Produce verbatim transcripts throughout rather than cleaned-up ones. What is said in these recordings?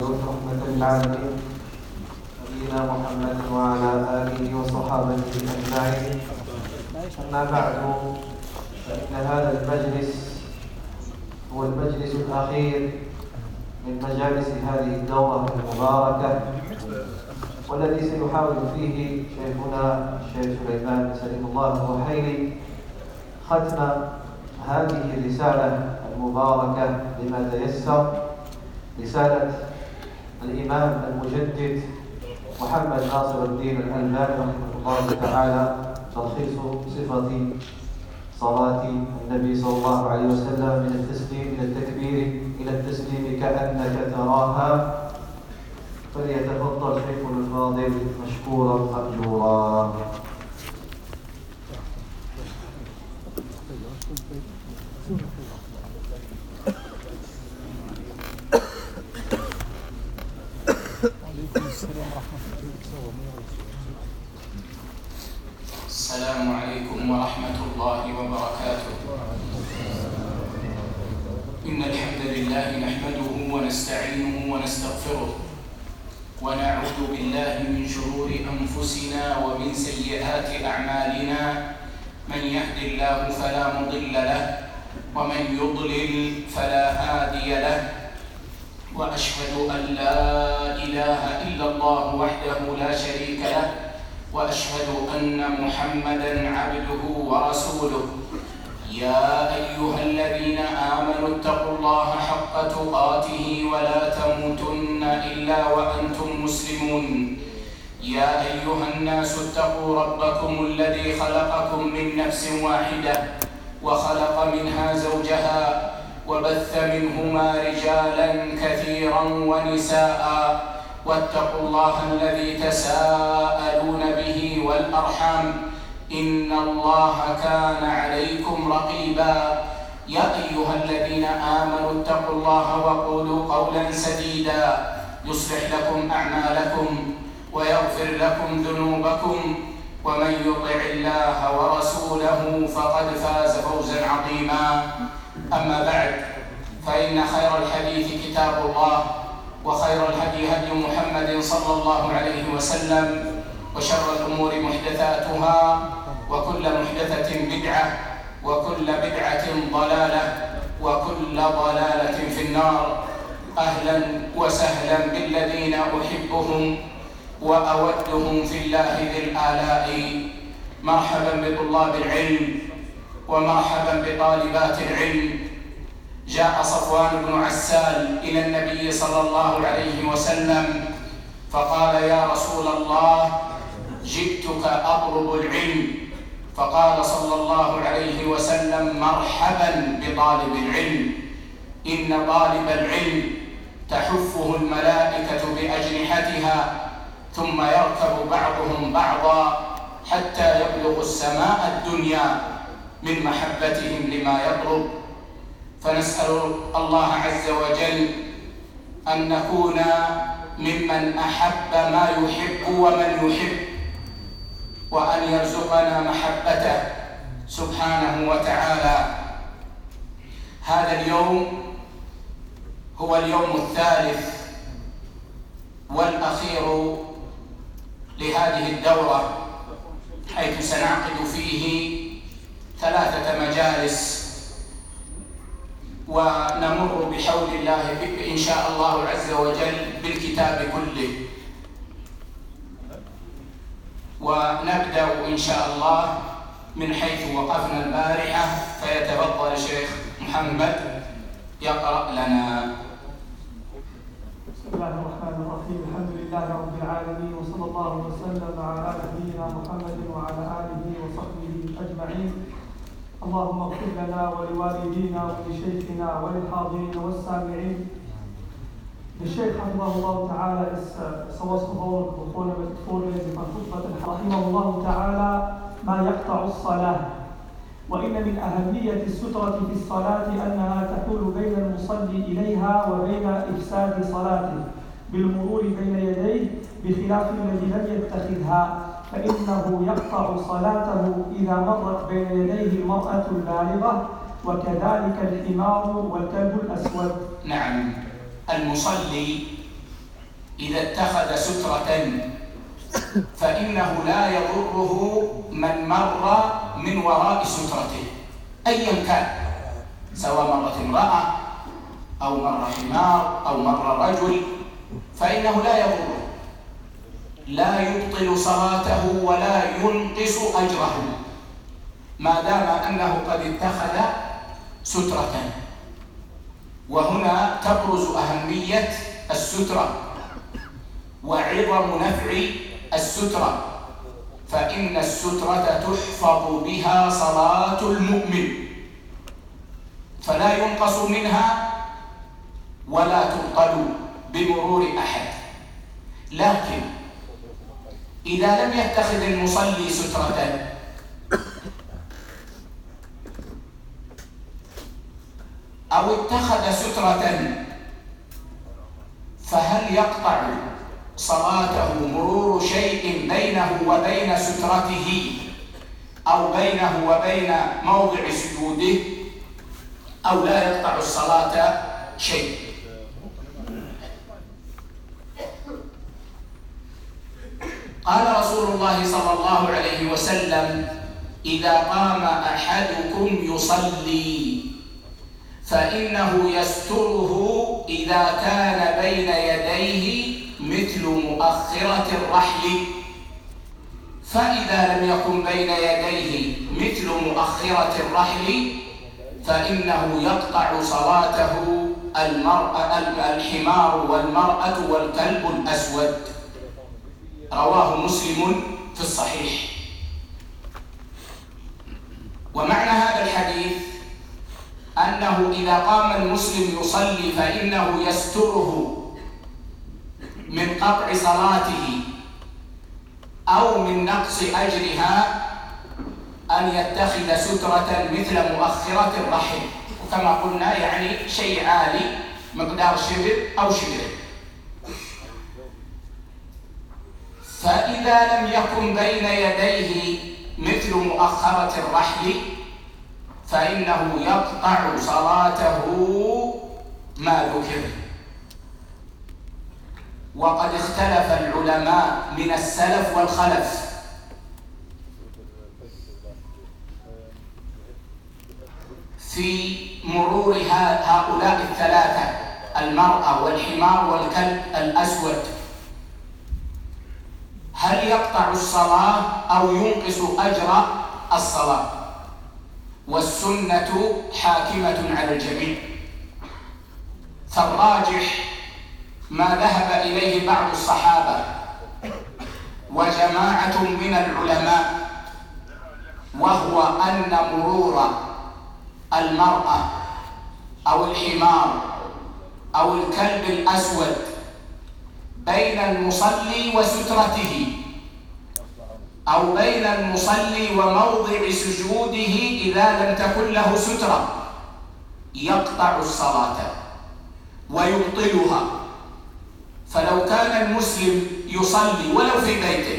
رحمة للعالمين نبينا محمد وعلى آله وصحابته أجمعين. أما بعد، فإن هذا المجلس هو المجلس الأخير من مجالس هذه الدورة المباركة، والذي سيحاول فيه شيخنا الشيخ سليمان سليم الله الرحيلي ختم هذه الرسالة المباركة بما تيسر، رسالة الإمام المجدد محمد ناصر الدين الألباني رحمه الله تعالى، تلخيص صفة صلاة النبي صلى الله عليه وسلم من التسليم إلى التكبير إلى التسليم كأنك تراها. فليتفضل شيخنا الفاضل مشكورا مأجورا. السلام عليكم ورحمة الله وبركاته. إن الحمد لله نحمده ونستعينه ونستغفره، ونعوذ بالله من شرور أنفسنا ومن سيئات أعمالنا. من يهد الله فلا مضل له، ومن يضلل فلا هادي له، وأشهد أن لا إله إلا الله وحده لا شريك له، وأشهد أن محمدًا عبده ورسوله. يا أيها الذين آمنوا اتقوا الله حق تقاته ولا تموتن إلا وأنتم مسلمون. يا أيها الناس اتقوا ربكم الذي خلقكم من نفس واحدة، وخلق منها زوجها، وبث منهما رجالا كثيرا ونساء. واتقوا الله الذي تساءلون به والأرحام، إن الله كان عليكم رقيبا. يا أيها الذين آمنوا اتقوا الله وقولوا قولا سديدا يصلح لكم أعمالكم ويغفر لكم ذنوبكم، ومن يطع الله ورسوله فقد فاز فوزا عظيما. أما بعد، فإن خير الحديث كتاب الله، وخير الهدي هدي محمد صلى الله عليه وسلم، وشر الأمور محدثاتها، وكل محدثة بدعة، وكل بدعة ضلالة، وكل ضلالة في النار. أهلا وسهلا بالذين أحبهم وأودهم في الله ذي الآلاء. مرحبا بطلاب العلم، ومرحبا بطالبات العلم. جاء صفوان بن عسال إلى النبي صلى الله عليه وسلم فقال: يا رسول الله، جئتك أطلب العلم. فقال صلى الله عليه وسلم: مرحبا بطالب العلم، إن طالب العلم تحفه الملائكة بأجنحتها، ثم يركب بعضهم بعضا حتى يبلغ السماء الدنيا من محبتهم لما يطلب. فنسأل الله عز وجل أن نكون ممن أحب ما يحب ومن يحب، وأن يرزقنا محبته سبحانه وتعالى. هذا اليوم هو اليوم الثالث والأخير لهذه الدورة، حيث سنعقد فيه ثلاثة مجالس، ونمر بحول الله إن شاء الله عز وجل بالكتاب كله. ونبدأ إن شاء الله من حيث وقفنا البارحة، فيتفضل الشيخ محمد يقرأ لنا. بسم الله الرحمن الرحيم. الحمد لله رب العالمين، وصلى الله وسلم على نبينا محمد وعلى آله وصحبه أجمعين. اللهم اغفر لنا ولوالدينا ولشيخنا وللحاضرين والسامعين. The Shaykh rahimahullah ta'ala is uh, supposed to hold before four days of khutbah rahimahullah ta'ala ما يقطع الصلاة. وإن من أهمية السترة في الصلاة أنها تحول بين المصلي إليها وبين إفساد صلاته بالمرور بين يديه، بخلاف الذي لم يتخذها، فإنه يقطع صلاته إذا مرت بين يديه المرأة البالغة، وكذلك الحمار والكلب الأسود. نعم، المصلي إذا اتخذ سترة فإنه لا يضره من مر من وراء سترته أيا كان، سواء مرت امرأة أو مر حمار أو مر رجل، فإنه لا يضره، لا يبطل صلاته ولا ينقص أجره ما دام أنه قد اتخذ سترة. وهنا تبرز أهمية السترة وعظم نفع السترة، فإن السترة تحفظ بها صلاة المؤمن فلا ينقص منها ولا تبطل بمرور أحد. لكن إذا لم يتخذ المصلي سترة أو اتخذ سترة فهل يقطع صلاته مرور شيء بينه وبين سترته أو بينه وبين موضع سجوده، أو لا يقطع الصلاة شيء؟ قال رسول الله صلى الله عليه وسلم: إذا قام أحدكم يصلي فإنه يستره إذا كان بين يديه مثل مؤخرة الرحل، فإذا لم يكن بين يديه مثل مؤخرة الرحل فإنه يقطع صلاته المرأة الحمار والمرأة والكلب الأسود. رواه مسلم في الصحيح. ومعنى هذا الحديث أنه إذا قام المسلم يصلي فإنه يستره من قطع صلاته أو من نقص أجرها أن يتخذ سترة مثل مؤخرة الرحل، وكما قلنا يعني شيء عالي مقدار شبر أو شبرين. فإذا لم يكن بين يديه مثل مؤخرة الرحل فإنه يقطع صلاته ما ذكر. وقد اختلف العلماء من السلف والخلف في مرور هؤلاء الثلاثة، المرأة والحمار والكلب الأسود، هل يقطع الصلاة أو ينقص أجر الصلاة؟ والسنة حاكمة على الجميع. فالراجح ما ذهب إليه بعض الصحابة وجماعة من العلماء، وهو أن مرور المرأة أو الحمار أو الكلب الأسود بين المصلي وسترته أو بين المصلي وموضع سجوده إذا لم تكن له سترة يقطع الصلاة ويبطلها. فلو كان المسلم يصلي ولو في بيته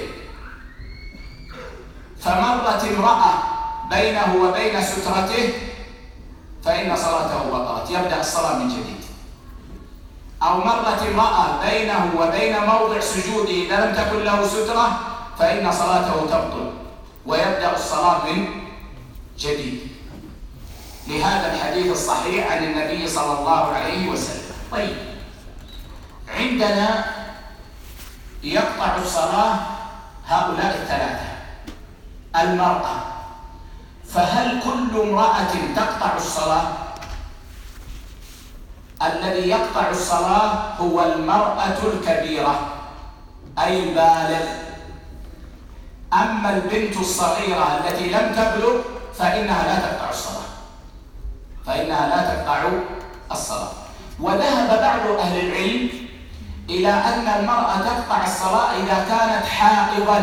فمرت امرأة بينه وبين سترته فإن صلاته بطلت، يبدأ الصلاة من جديد. أو مرت امرأة بينه وبين موضع سجوده إذا لم تكن له سترة فإن صلاته تبطل ويبدأ الصلاة من جديد، لهذا الحديث الصحيح عن النبي صلى الله عليه وسلم. طيب، عندنا يقطع الصلاة هؤلاء الثلاثة. المرأة، فهل كل امرأة تقطع الصلاة؟ الذي يقطع الصلاة هو المرأة الكبيرة أي البالغ. أما البنت الصغيرة التي لم تبلغ فإنها لا تقطع الصلاة فإنها لا تقطع الصلاة. وذهب بعض أهل العلم إلى أن المرأة تقطع الصلاة إذا كانت حائضا،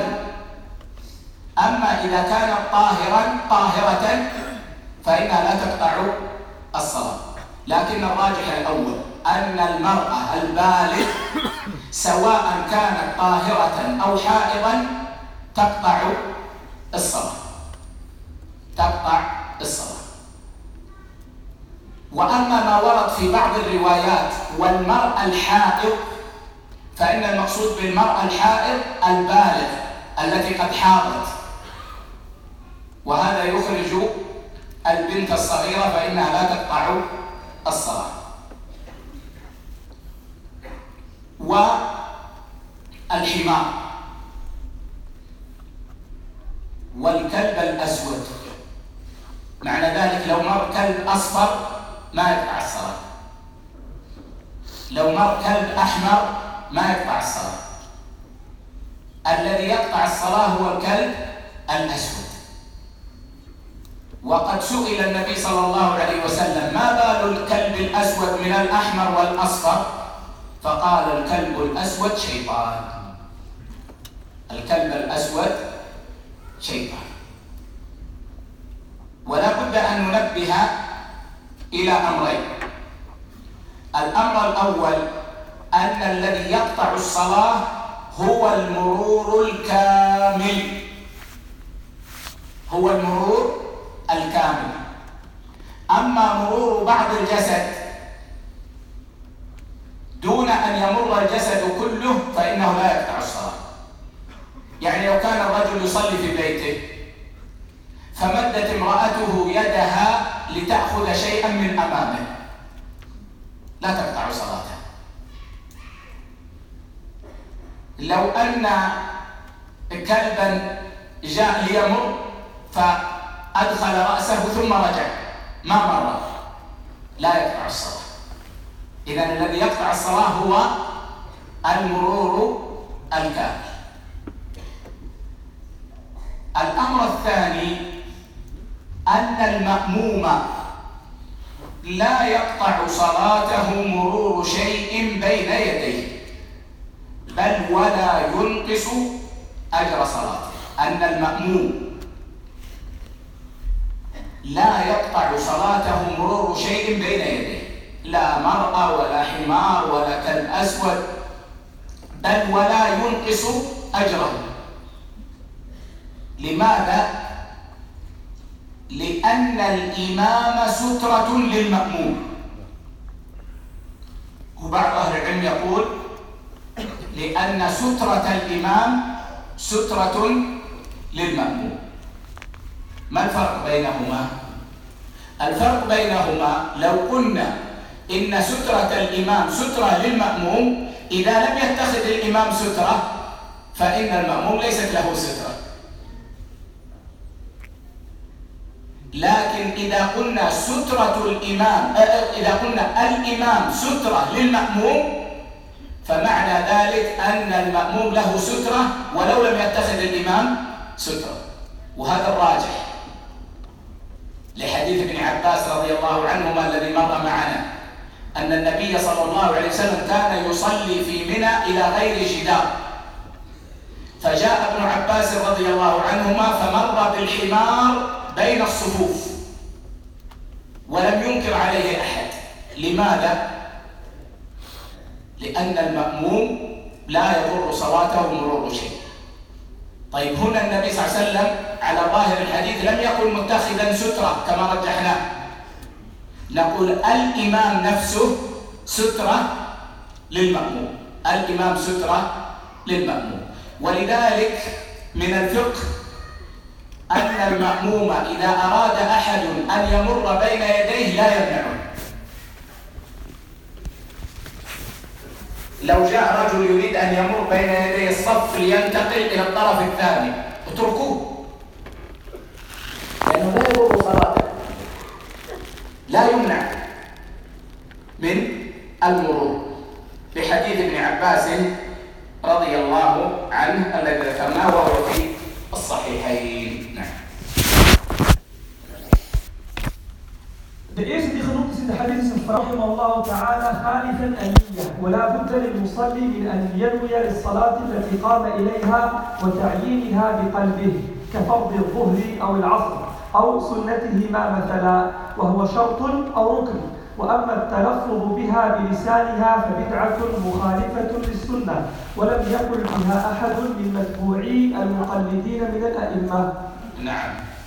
أما إذا كانت طاهرا طاهرة فإنها لا تقطع الصلاة. لكن الراجح الأول أن المرأة البالغ سواء كانت طاهرة أو حائضا تقطع الصلاة تقطع الصلاة. وأما ما ورد في بعض الروايات والمرأة الحائض فإن المقصود بالمرأة الحائض البالغ التي قد حاضت، وهذا يخرج البنت الصغيرة فإنها لا تقطع الصلاة. والحمار والكلب الأسود، معنى ذلك لو مر كلب أصفر ما يقطع الصلاة، لو مر كلب أحمر ما يقطع الصلاة. الذي يقطع الصلاة هو الكلب الأسود. وقد سئل النبي صلى الله عليه وسلم: ما بال الكلب الأسود من الأحمر والأصفر؟ فقال: الكلب الأسود شيطان. الكلب الأسود شيطان. ولا بد أن ننبه إلى أمرين. الأمر الأول أن الذي يقطع الصلاة هو المرور الكامل، هو المرور الكامل. أما مرور بعض الجسد دون أن يمر الجسد كله فإنه لا يقطع الصلاة. يعني لو كان الرجل يصلي في بيته فمدت امرأته يدها لتأخذ شيئا من أمامه لا تقطع صلاته. لو أن كلبا جاء ليمر فأدخل رأسه ثم رجع ما مر لا يقطع الصلاة. إذن الذي يقطع الصلاة هو المرور الكامل. الأمر الثاني أن المأموم لا يقطع صلاته مرور شيء بين يديه، بل ولا ينقص أجر صلاته. أن المأموم لا يقطع صلاته مرور شيء بين يديه، لا مرأة ولا حمار ولا كلب أسود، بل ولا ينقص أجره. لماذا؟ لأن الإمام سترة للمأموم. وبعض أهل العلم يقول لأن سترة الإمام سترة للمأموم. ما الفرق بينهما؟ الفرق بينهما لو قلنا إن سترة الإمام سترة للمأموم، إذا لم يتخذ الإمام سترة فإن المأموم ليست له سترة. لكن إذا قلنا سترة الإمام، إذا قلنا الإمام سترة للمأموم، فمعنى ذلك أن المأموم له سترة ولو لم يتخذ الإمام سترة. وهذا الراجح لحديث ابن عباس رضي الله عنهما الذي مر معنا، أن النبي صلى الله عليه وسلم كان يصلي في منى إلى غير جدار، فجاء ابن عباس رضي الله عنهما فمر بالحمار بين الصفوف ولم ينكر عليه أحد. لماذا؟ لأن المأموم لا يضر صلاته مرور شيء. طيب هنا النبي صلى الله عليه وسلم على ظاهر الحديث لم يكن متخذا سترة كما رجحناه، نقول الإمام نفسه سترة للمأموم، الإمام سترة للمأموم. ولذلك من الفقه أن المأموم إذا أراد أحد أن يمر بين يديه لا يمنعه. لو جاء رجل يريد أن يمر بين يدي الصف لينتقل إلى الطرف الثاني اتركوه، لأنه لا يضر صلاته، لا يمنع من المرور، بحديث ابن عباس رضي الله عنه الذي ذكرناه وهو في الصحيحين. نعم. De eerste die genoemd is in de hadith is een vrouw, rahimahullah ta'ala, khalifan an-niyya, ولا بد للمصلي من أن ينوي للصلاة التي قام إليها وتعيينها بقلبه كفرض الظهر أو العصر أو سنتهما مثلا، وهو شرط أو ركن. وأما التلفظ بها بلسانها فبدعة مخالفة للسنة، ولم يقل بها أحد من متبوعي المقلدين من الأئمة. نعم.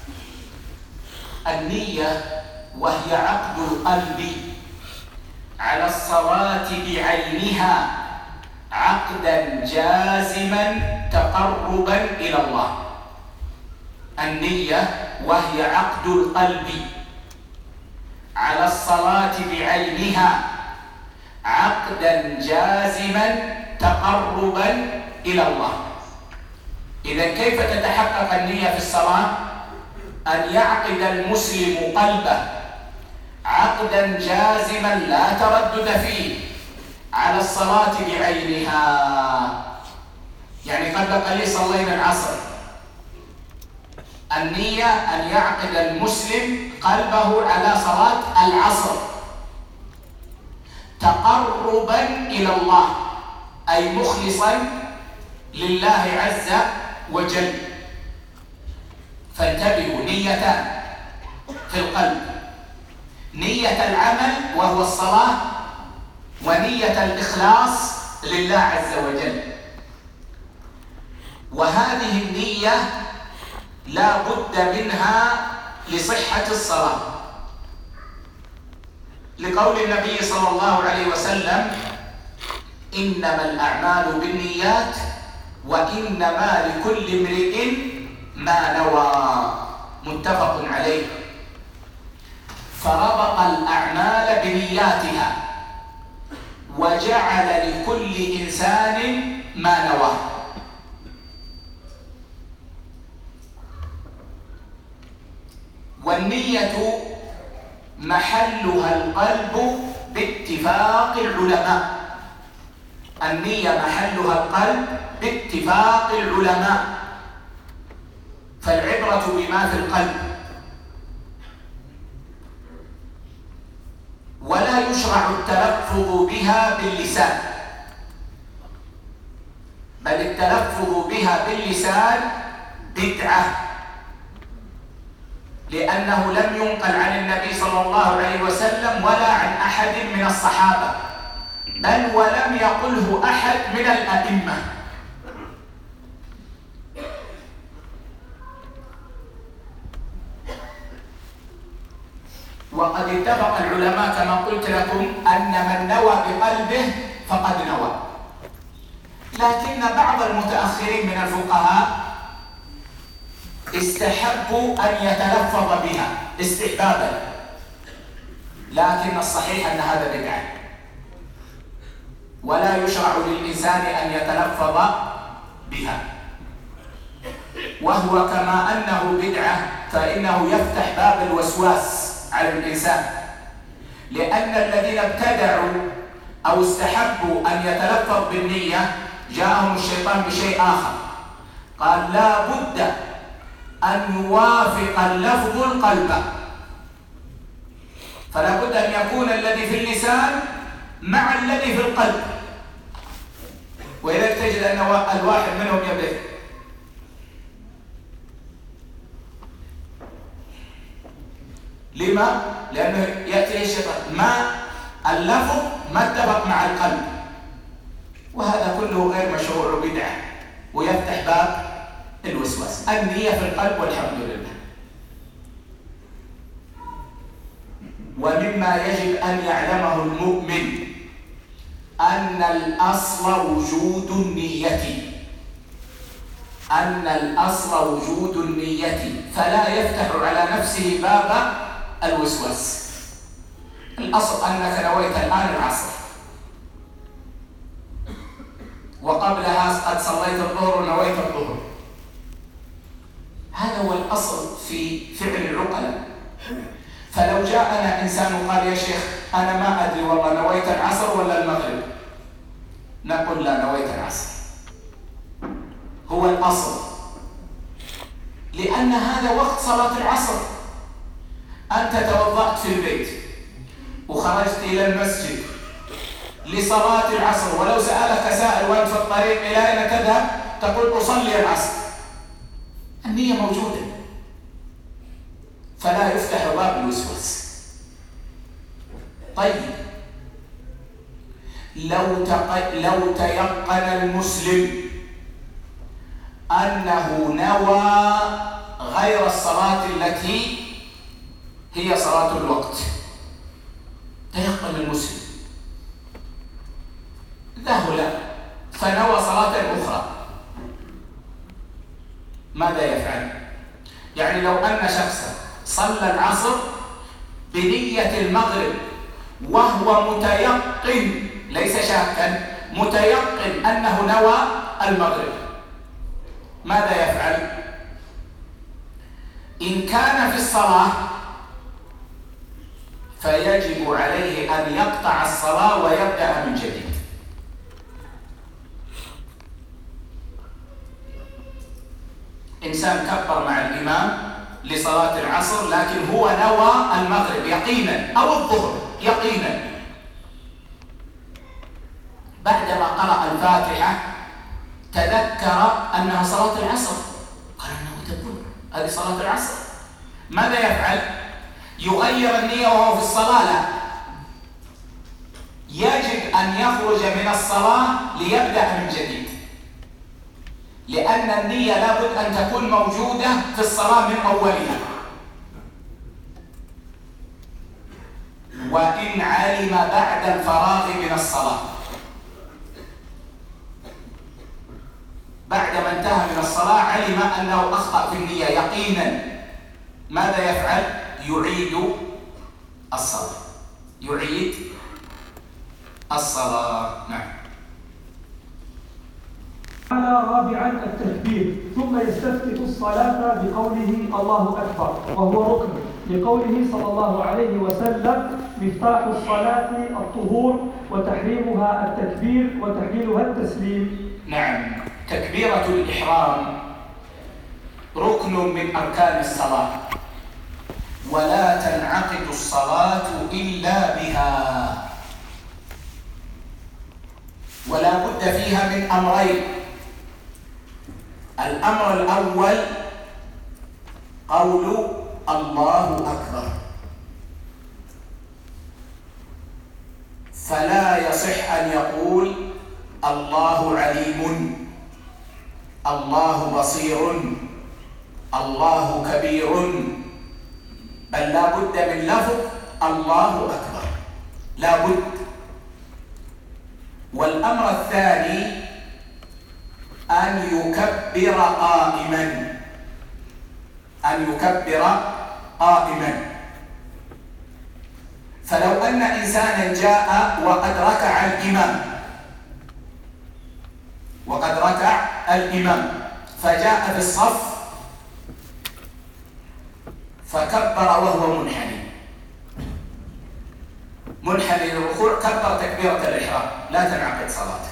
النية وهي عقد القلب على الصلاة بعينها عقدا جازما تقربا إلى الله. النية وهي عقد القلب على الصلاة بعينها عقدا جازما تقربا إلى الله. إذا كيف تتحقق النية في الصلاة؟ أن يعقد المسلم قلبه عقدا جازما لا تردد فيه على الصلاة بعينها. يعني قد بقى لي صلينا العصر، النية أن يعقد المسلم قلبه على صلاة العصر تقربا إلى الله، أي مخلصا لله عز وجل. فانتبهوا، نيتان في القلب: نية العمل وهو الصلاة، ونية الإخلاص لله عز وجل. وهذه النية لا بد منها لصحة الصلاة، لقول النبي صلى الله عليه وسلم: إنما الأعمال بالنيات وإنما لكل امرئ ما نوى، متفق عليه. فربط الأعمال بنياتها وجعل لكل إنسان ما نواه. والنية محلها القلب باتفاق العلماء. النية محلها القلب باتفاق العلماء، فالعبرة بما في القلب. ولا يشرع التلفظ بها باللسان، بل التلفظ بها باللسان بدعة، لأنه لم ينقل عن النبي صلى الله عليه وسلم ولا عن أحد من الصحابة، بل ولم يقله أحد من الأئمة. وقد اتفق العلماء كما قلت لكم أن من نوى بقلبه فقد نوى، لكن بعض المتأخرين من الفقهاء استحبوا أن يتلفظ بها استحبابا، لكن الصحيح أن هذا بدعة، ولا يشرع للإنسان أن يتلفظ بها. وهو كما أنه بدعة فإنه يفتح باب الوسواس على الإنسان، لأن الذين ابتدعوا أو استحبوا أن يتلفظ بالنية جاءهم الشيطان بشيء آخر، قال لا بد أن يوافق اللفظ القلب، فلا بد أن يكون الذي في اللسان مع الذي في القلب. وإذا تجد أن الواحد منهم يبدأ لما؟ لأنه يأتي الشيطان ما اللفظ ما اتفق مع القلب، وهذا كله غير مشروع وبدعة ويفتح باب الوسواس. النية في القلب والحمد لله. ومما يجب أن يعلمه المؤمن أن الأصل وجود النية، أن الأصل وجود النية، فلا يفتح على نفسه باب الوسواس. الأصل أنك نويت الآن العصر، وقبلها قد صليت الظهر ونويت الظهر، هذا هو الأصل في فعل العقلاء. فلو جاءنا إنسان وقال يا شيخ أنا ما أدري والله نويت العصر ولا المغرب، نقول لا، نويت العصر هو الأصل، لأن هذا وقت صلاة العصر. أنت توضأت في البيت وخرجت إلى المسجد لصلاة العصر، ولو سألك سائل وأنت في الطريق إلى أين تذهب تقول أصلي العصر، النية موجودة، فلا يفتح باب الوسواس. طيب لو تق... لو تيقن المسلم أنه نوى غير الصلاة التي هي صلاة الوقت، تيقن المسلم له لا فنوى صلاة أخرى، ماذا يفعل؟ يعني لو أن شخصا صلى العصر بنية المغرب وهو متيقن، ليس شاكا، متيقن أنه نوى المغرب، ماذا يفعل؟ إن كان في الصلاة فيجب عليه أن يقطع الصلاة ويبدأ من جديد. إنسان كبر مع الإمام لصلاة العصر لكن هو نوى المغرب يقينا أو الظهر يقينا، بعدما قرأ الفاتحة تذكر أنها صلاة العصر، قال أنه تدبر هذه صلاة العصر، ماذا يفعل؟ يغير النية وهو في الصلاة؟ لا، يجب أن يخرج من الصلاة ليبدأ من جديد، لأن النية لابد أن تكون موجودة في الصلاة من أولها. وإن علم بعد الفراغ من الصلاة، بعدما انتهى من الصلاة علم أنه أخطأ في النية يقينا، ماذا يفعل؟ يعيد الصلاة، يعيد الصلاة. نعم. قال رابعا التكبير، ثم يستفتح الصلاة بقوله الله أكبر وهو ركن، لقوله صلى الله عليه وسلم مفتاح الصلاة الطهور وتحريمها التكبير وتحليلها التسليم. نعم، تكبيرة الإحرام ركن من أركان الصلاة، ولا تنعقد الصلاة إلا بها، ولا بد فيها من أمرين. الأمر الأول قول الله أكبر، فلا يصح أن يقول الله عليم، الله بصير، الله كبير، بل لا بد من لفظ الله أكبر، لا بد. والأمر الثاني أن يكبر قائما، أن يكبر قائما. فلو أن إنسانا جاء وقد ركع الإمام وقد ركع الإمام فجاء في الصف فكبر وهو منحني منحني للركوع، كبر تكبيرة الإحرام، لا تنعقد صلاته،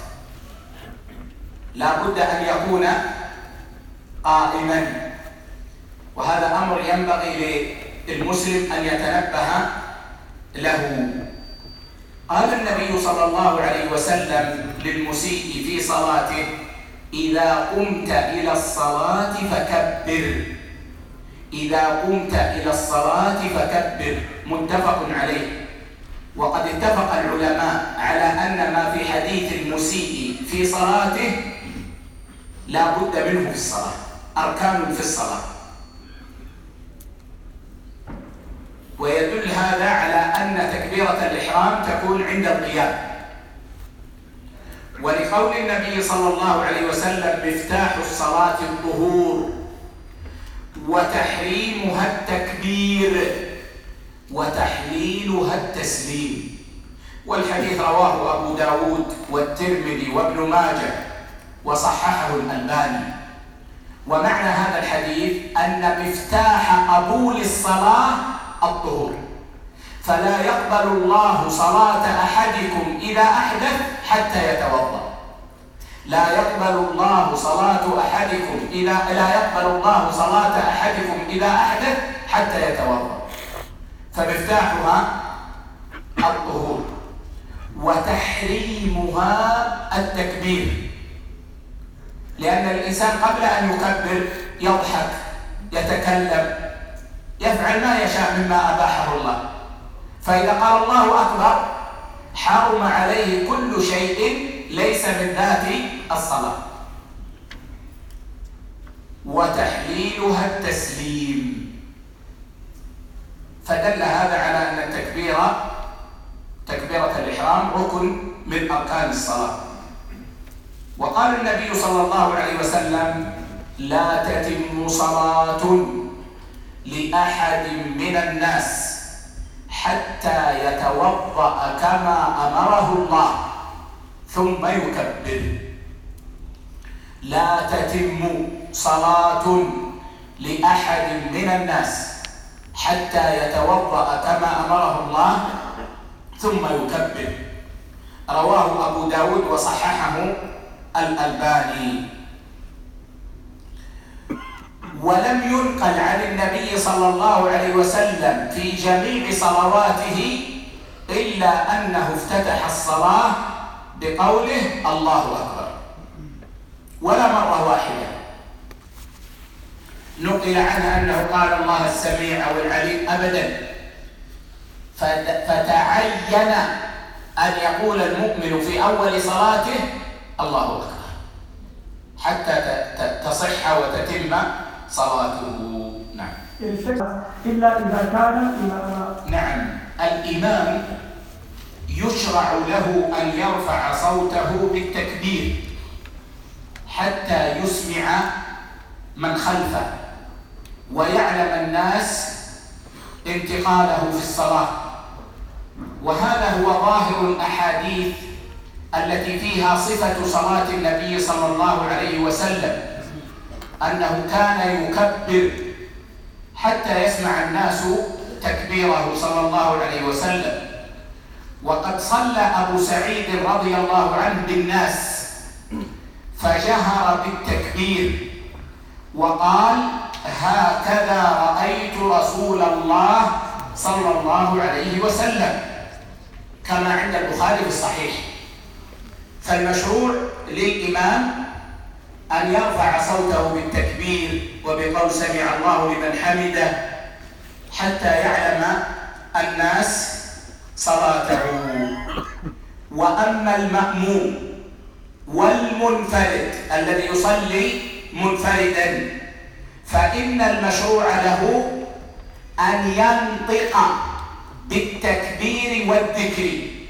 لا بد أن يكون قائما. وهذا أمر ينبغي للمسلم أن يتنبه له. قال النبي صلى الله عليه وسلم للمسيء في صلاته: إذا قمت إلى الصلاة فكبر، إذا قمت إلى الصلاة فكبر، متفق عليه. وقد اتفق العلماء على أن ما في حديث المسيء في صلاته لا بد منه في الصلاة، أركان في الصلاة. ويدل هذا على أن تكبيرة الإحرام تكون عند القيام، ولقول النبي صلى الله عليه وسلم: مفتاح الصلاة الطهور وتحريمها التكبير وتحليلها التسليم. والحديث رواه أبو داود والترمذي وابن ماجه وصححه الألباني. ومعنى هذا الحديث أن مفتاح قبول الصلاة الطهور، فلا يقبل الله صلاة أحدكم إذا أحدث حتى يتوضأ، لا يقبل الله صلاة أحدكم إذا لا يقبل الله صلاة أحدكم إذا أحدث حتى يتوضأ. فمفتاحها الطهور وتحريمها التكبير، لأن الإنسان قبل أن يكبر يضحك، يتكلم، يفعل ما يشاء مما أباحه الله، فإذا قال الله أكبر حرم عليه كل شيء ليس من ذات الصلاة. وتحليلها التسليم، فدل هذا على أن وقال النبي صلى الله عليه وسلم: لا تتم صلاة لأحد من الناس حتى يتوضأ كما أمره الله ثم يكبر. لا تتم صلاة لأحد من الناس حتى يتوضأ كما أمره الله ثم يكبر. رواه أبو داود وصححه الألباني. ولم ينقل عن النبي صلى الله عليه وسلم في جميع صلواته إلا أنه افتتح الصلاة بقوله الله أكبر، ولا مرة واحدة نقل عنه أنه قال الله السميع أو العليم أبدا. فتعين أن يقول المؤمن في أول صلاته الله أكبر حتى تصح وتتم صلاته. نعم. إلا إذا كان إماما. نعم، الإمام يشرع له أن يرفع صوته بالتكبير حتى يسمع من خلفه ويعلم الناس انتقاله في الصلاة. وهذا هو ظاهر الأحاديث التي فيها صفة صلاة النبي صلى الله عليه وسلم، أنه كان يكبر حتى يسمع الناس تكبيره صلى الله عليه وسلم. وقد صلى أبو سعيد رضي الله عنه بالناس فجهر بالتكبير وقال: هكذا رأيت رسول الله صلى الله عليه وسلم، كما عند البخاري في الصحيح. فالمشروع للإمام أن يرفع صوته بالتكبير وبقول سمع الله لمن حمده حتى يعلم الناس صلاته. وأما المأموم والمنفرد الذي يصلي منفردا فإن المشروع له أن ينطق بالتكبير والذكر،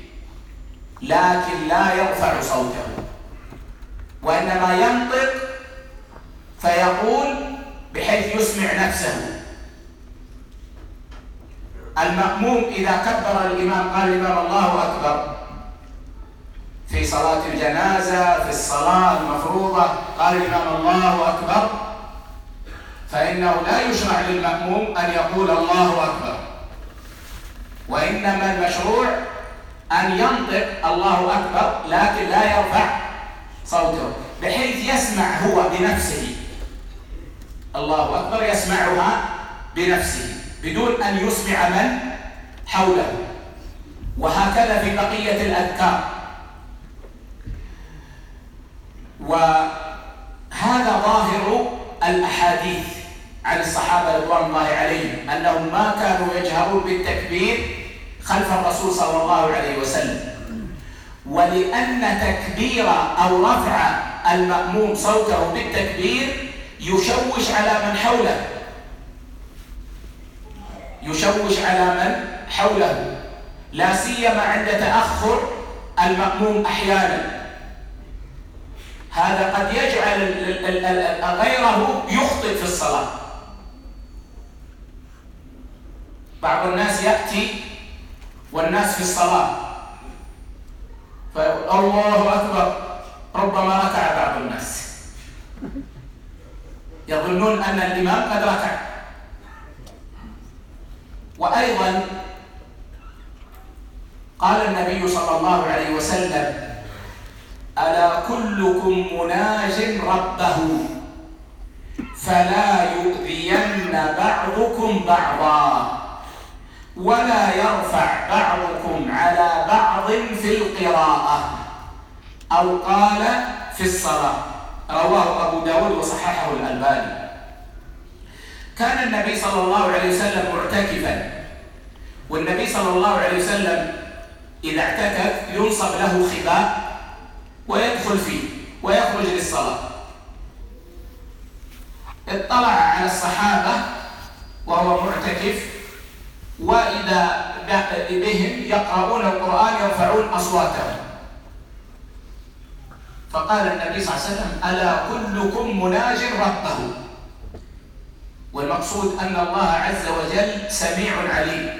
لكن لا يرفع صوته، وإنما ينطق فيقول بحيث يسمع نفسه. المأموم إذا كبر الإمام قال الإمام الله أكبر في صلاة الجنازة، في الصلاة المفروضة قال الإمام الله أكبر، فإنه لا يشرع للمأموم أن يقول الله أكبر، وإنما المشروع أن ينطق الله أكبر لكن لا يرفع صوته، بحيث يسمع هو بنفسه الله أكبر، يسمعها بنفسه بدون أن يسمع من حوله. وهكذا في بقية الأذكار. وهذا ظاهر الأحاديث عن الصحابة رضوان الله عليهم أنهم ما كانوا يجهرون بالتكبير خلف الرسول صلى الله عليه وسلم. ولأن تكبير أو رفع المأموم صوته بالتكبير يشوش على من حوله يشوش على من حوله لا سيما عند تأخر المأموم أحيانا. هذا قد يجعل غيره يخطئ في الصلاة. بعض الناس يأتي والناس في الصلاة فيقول الله أكبر، ربما ركع بعض الناس يظنون أن الإمام قد ركع. وأيضا قال النبي صلى الله عليه وسلم: ألا كلكم مناج ربه فلا يؤذين بعضكم بعضا ولا يرفع بعضكم على بعض في القراءة، أو قال في الصلاة. رواه أبو داود وصححه الألباني. كان النبي صلى الله عليه وسلم معتكفا، والنبي صلى الله عليه وسلم إذا اعتكف ينصب له خباء ويدخل فيه ويخرج للصلاة. اطلع على الصحابة وهو معتكف، وإذا بهم يقرؤون القرآن يرفعون أصواتهم، فقال النبي صلى الله عليه وسلم: ألا كلكم مناج ربه. والمقصود أن الله عز وجل سميع عليم،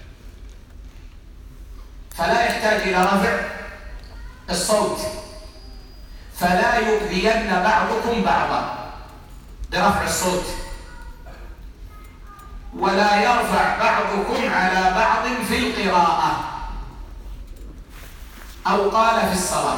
فلا يحتاج إلى رفع الصوت، فلا يؤذين بعضكم بعضا برفع الصوت، ولا يرفع بعضكم على بعض في القراءة، أو قال في الصلاة.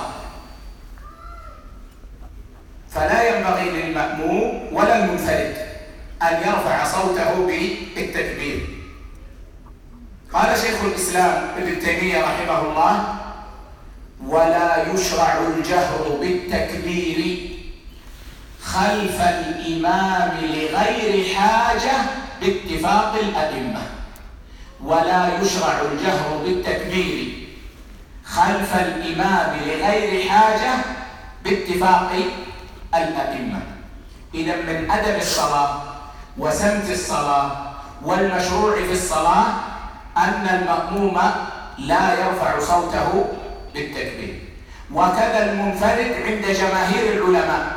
فلا ينبغي للمأموم ولا المنفرد أن يرفع صوته بالتكبير. قال شيخ الإسلام ابن تيمية رحمه الله: ولا يشرع الجهر بالتكبير خلف الإمام لغير حاجة باتفاق الأئمة. ولا يشرع الجهر بالتكبير خلف الإمام لغير حاجة باتفاق الأئمة. إذا من أدب الصلاة وسمت الصلاة والمشروع في الصلاة أن المأموم لا يرفع صوته بالتكبير، وكذا المنفرد عند جماهير العلماء،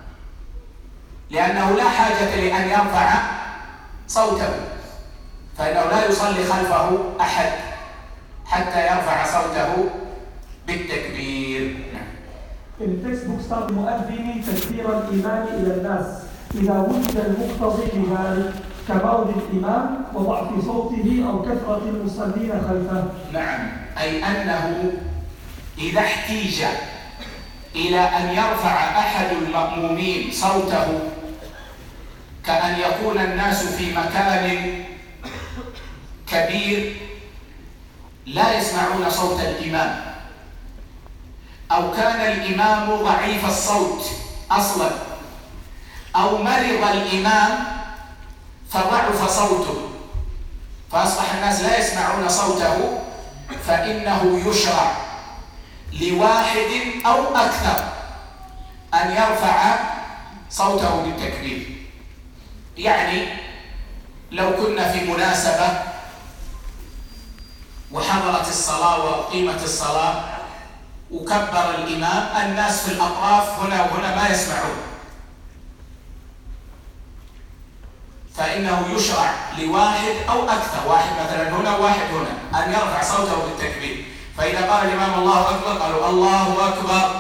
لأنه لا حاجة لأن يرفع صوته، فإنه لا يصلي خلفه أحد حتى يرفع صوته بالتكبير. In the textbook staat المؤذن تكبير الإمام إلى الناس إذا وجد المقتضي لذلك كبعض الإمام وضعف صوته أو كثرة المصلين خلفه. نعم، أي أنه إذا احتيج إلى أن يرفع أحد المأمومين صوته، كأن يكون الناس في مكان كبير لا يسمعون صوت الإمام، أو كان الإمام ضعيف الصوت أصلا، أو مرض الإمام فضعف صوته فأصبح الناس لا يسمعون صوته، فإنه يشرع لواحد أو أكثر أن يرفع صوته بالتكبير. يعني لو كنا في مناسبة وحضرت الصلاة وأقيمت الصلاة وكبر الإمام، الناس في الأطراف هنا وهنا ما يسمعون، فإنه يشرع لواحد أو أكثر، واحد مثلا هنا وواحد هنا، أن يرفع صوته بالتكبير. فإذا قال الإمام الله أكبر قالوا الله أكبر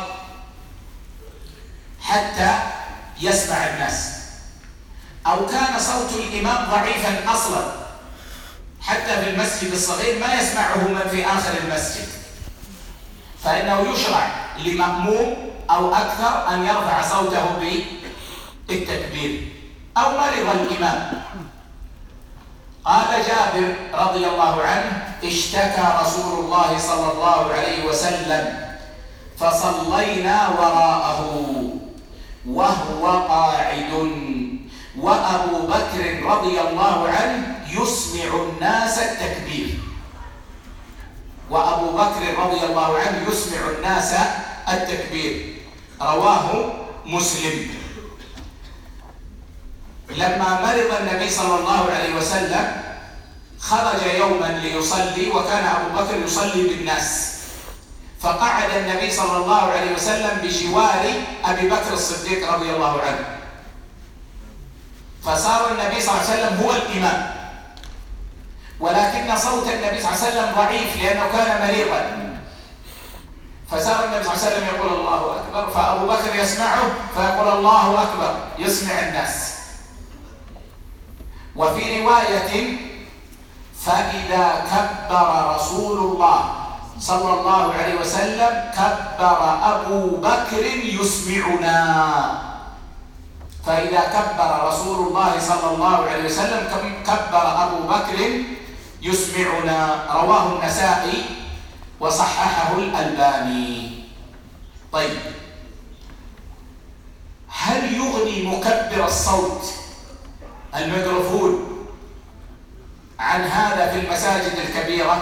حتى يسمع الناس. أو كان صوت الإمام ضعيفا أصلا، حتى في المسجد الصغير ما يسمعه من في آخر المسجد، فإنه يشرع لمأموم أو أكثر أن يرفع صوته بالتكبير. أو مرض الإمام. قال جابر رضي الله عنه: اشتكى رسول الله صلى الله عليه وسلم فصلينا وراءه وهو قاعد، وأبو بكر رضي الله عنه يسمع الناس التكبير. وأبو بكر رضي الله عنه يسمع الناس التكبير. رواه مسلم. لما مرض النبي صلى الله عليه وسلم خرج يوما ليصلي، وكان أبو بكر يصلي بالناس، فقعد النبي صلى الله عليه وسلم بجوار أبي بكر الصديق رضي الله عنه، فصار النبي صلى الله عليه وسلم هو الإمام، ولكن صوت النبي صلى الله عليه وسلم ضعيف لأنه كان مريضا، فصار النبي صلى الله عليه وسلم يقول الله أكبر، فأبو بكر يسمعه فيقول الله أكبر يسمع الناس. وفي رواية: فإذا كبر رسول الله صلى الله عليه وسلم كبر أبو بكر يسمعنا. فإذا كبر رسول الله صلى الله عليه وسلم كبر أبو بكر يسمعنا. رواه النسائي وصححه الألباني. طيب، هل يغني مكبر الصوت الميكروفون عن هذا في المساجد الكبيرة؟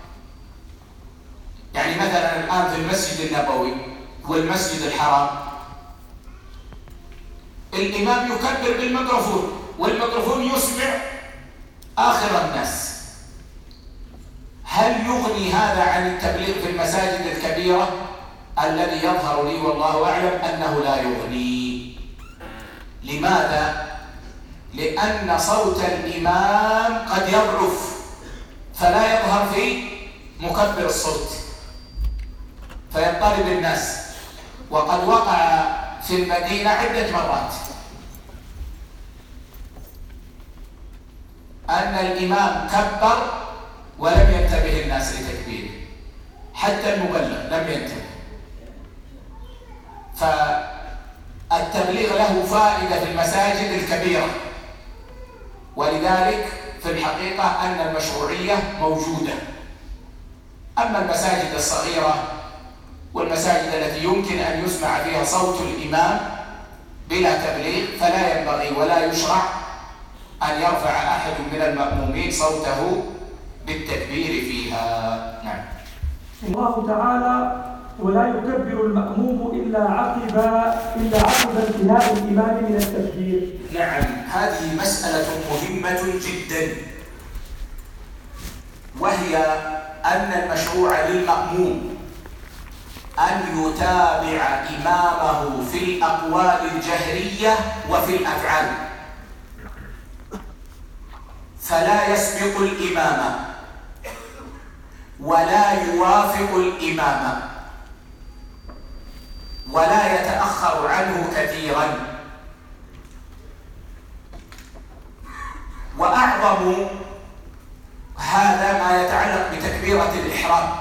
يعني مثلا الآن في المسجد النبوي والمسجد الحرام الإمام يكبر بالميكروفون، والميكروفون يسمع آخر الناس. هل يغني هذا عن التبليغ في المساجد الكبيرة؟ الذي يظهر لي والله أعلم أنه لا يغني. لماذا؟ لأن صوت الإمام قد يضعف فلا يظهر في مكبر الصوت فيضطرب الناس، وقد وقع في المدينة عدة مرات أن الإمام كبر ولم ينتبه الناس لتكبيره، حتى المبلغ لم ينتبه. فالتبليغ له فائدة في المساجد الكبيرة، ولذلك في الحقيقة أن المشروعية موجودة. أما المساجد الصغيرة والمساجد التي يمكن أن يسمع فيها صوت الإمام بلا تبليغ فلا ينبغي ولا يشرع أن يرفع أحد من المأمومين صوته بالتكبير فيها. نعم. الله تعالى: ولا يكبر المأموم إلا عقب إلا عقب انتهاء الإمام من التكبير. نعم، هذه مسألة مهمة جدا، وهي أن المشروع للمأموم أن يتابع إمامه في الأقوال الجهرية وفي الأفعال، فلا يسبق الإمام ولا يوافق الإمام ولا يتأخر عنه كثيرا. وأعظم هذا ما يتعلق بتكبيرة الإحرام،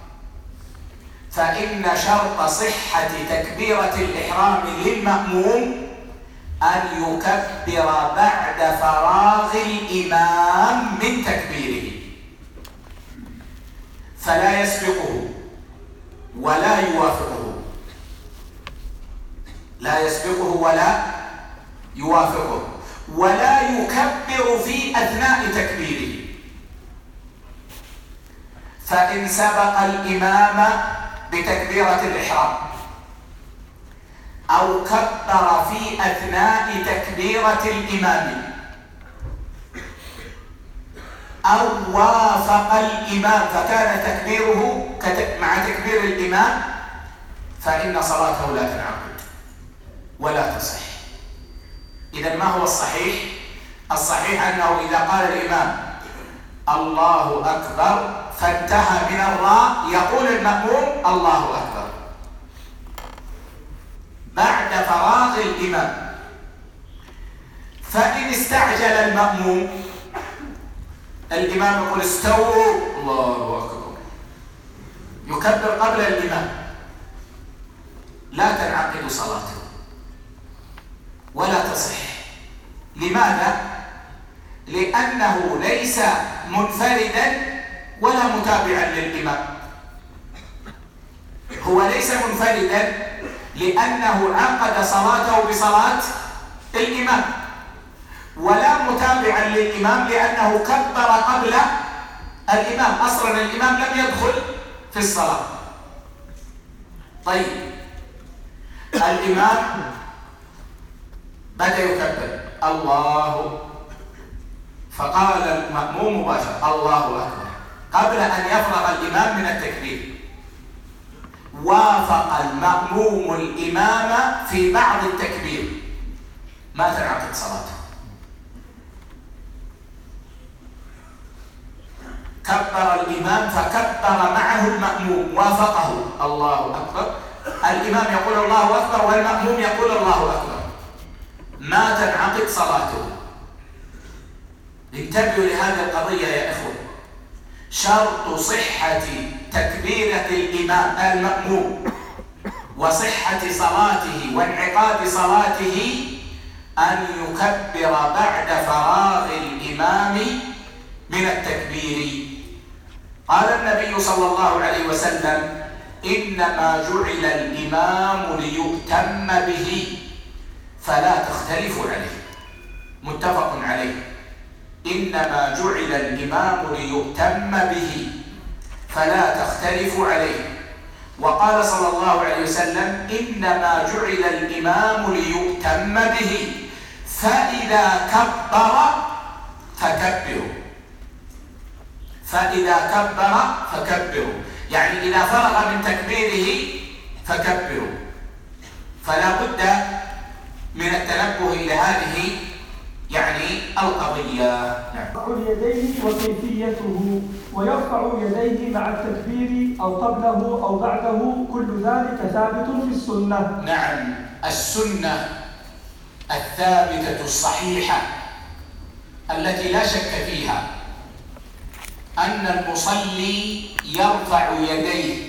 فإن شرط صحة تكبيرة الإحرام للمأموم أن يكبر بعد فراغ الإمام من تكبيره، فلا يسبقه ولا يوافقه، لا يسبقه ولا يوافقه، ولا يكبر في أثناء تكبيره. فإن سبق الإمام بتكبيرة الإحرام أو كبر في أثناء تكبيرة الإمام أو وافق الإمام فكان تكبيره مع تكبير الإمام، فإن صلاته لا تنعقد ولا تصح. إذا ما هو الصحيح؟ الصحيح أنه إذا قال الإمام الله أكبر فانتهى من الراء يقول المأموم الله أكبر بعد فراغ الإمام. فإن استعجل المأموم الإمام يقول استووا الله أكبر، يكبر قبل الإمام، لا تنعقد صلاته ولا تصح. لماذا؟ لأنه ليس منفردا ولا متابعا للإمام. هو ليس منفردا لأنه عقد صلاته بصلاة الإمام، ولا متابعا للإمام لأنه كبر قبل الإمام، أصلا الإمام لم يدخل في الصلاة. طيب، الإمام بدأ يكبر الله، فقال المأموم مباشرة الله أكبر قبل أن يفرغ الإمام من التكبير. وافق المأموم الإمام في بعض التكبير، ما تنعقد صلاته. كبر الإمام فكبر معه المأموم، وافقه الله أكبر، الإمام يقول الله أكبر والمأموم يقول الله أكبر، ما تنعقد صلاته. انتبهوا لهذه القضية يا إخوة. شرط صحة تكبيرة الإمام المأموم وصحة صلاته وانعقاد صلاته أن يكبر بعد فراغ الإمام من التكبير. قال النبي صلى الله عليه وسلم إنما جعل الإمام ليؤتم به فلا تختلفوا عليه، متفق عليه. إنما جعل الإمام ليؤتم به فلا تختلفوا عليه. وقال صلى الله عليه وسلم إنما جعل الإمام ليؤتم به فإذا كبر فكبروا، فإذا كبر فكبروا، يعني إذا فرغ من تكبيره فكبروا. فلا بد من التنبه إلى هذه يعني القضية. رفع اليدين وكيفيته، ويرفع يديه مع التكبير أو قبله أو بعده، كل ذلك ثابت في السنة. نعم، السنة الثابتة الصحيحة التي لا شك فيها أن المصلي يرفع يديه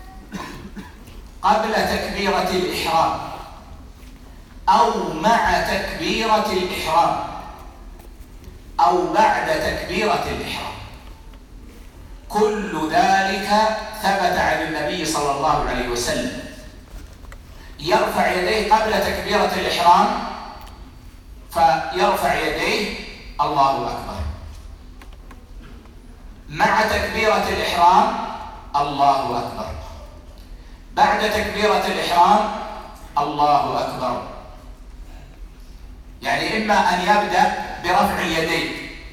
قبل تكبيرة الإحرام أو مع تكبيرة الإحرام أو بعد تكبيرة الإحرام. كل ذلك ثبت عن النبي صلى الله عليه وسلم. يرفع يديه قبل تكبيرة الإحرام فيرفع يديه الله أكبر، مع تكبيرة الإحرام الله أكبر، بعد تكبيرة الإحرام الله أكبر. يعني إما أن يبدأ برفع اليدين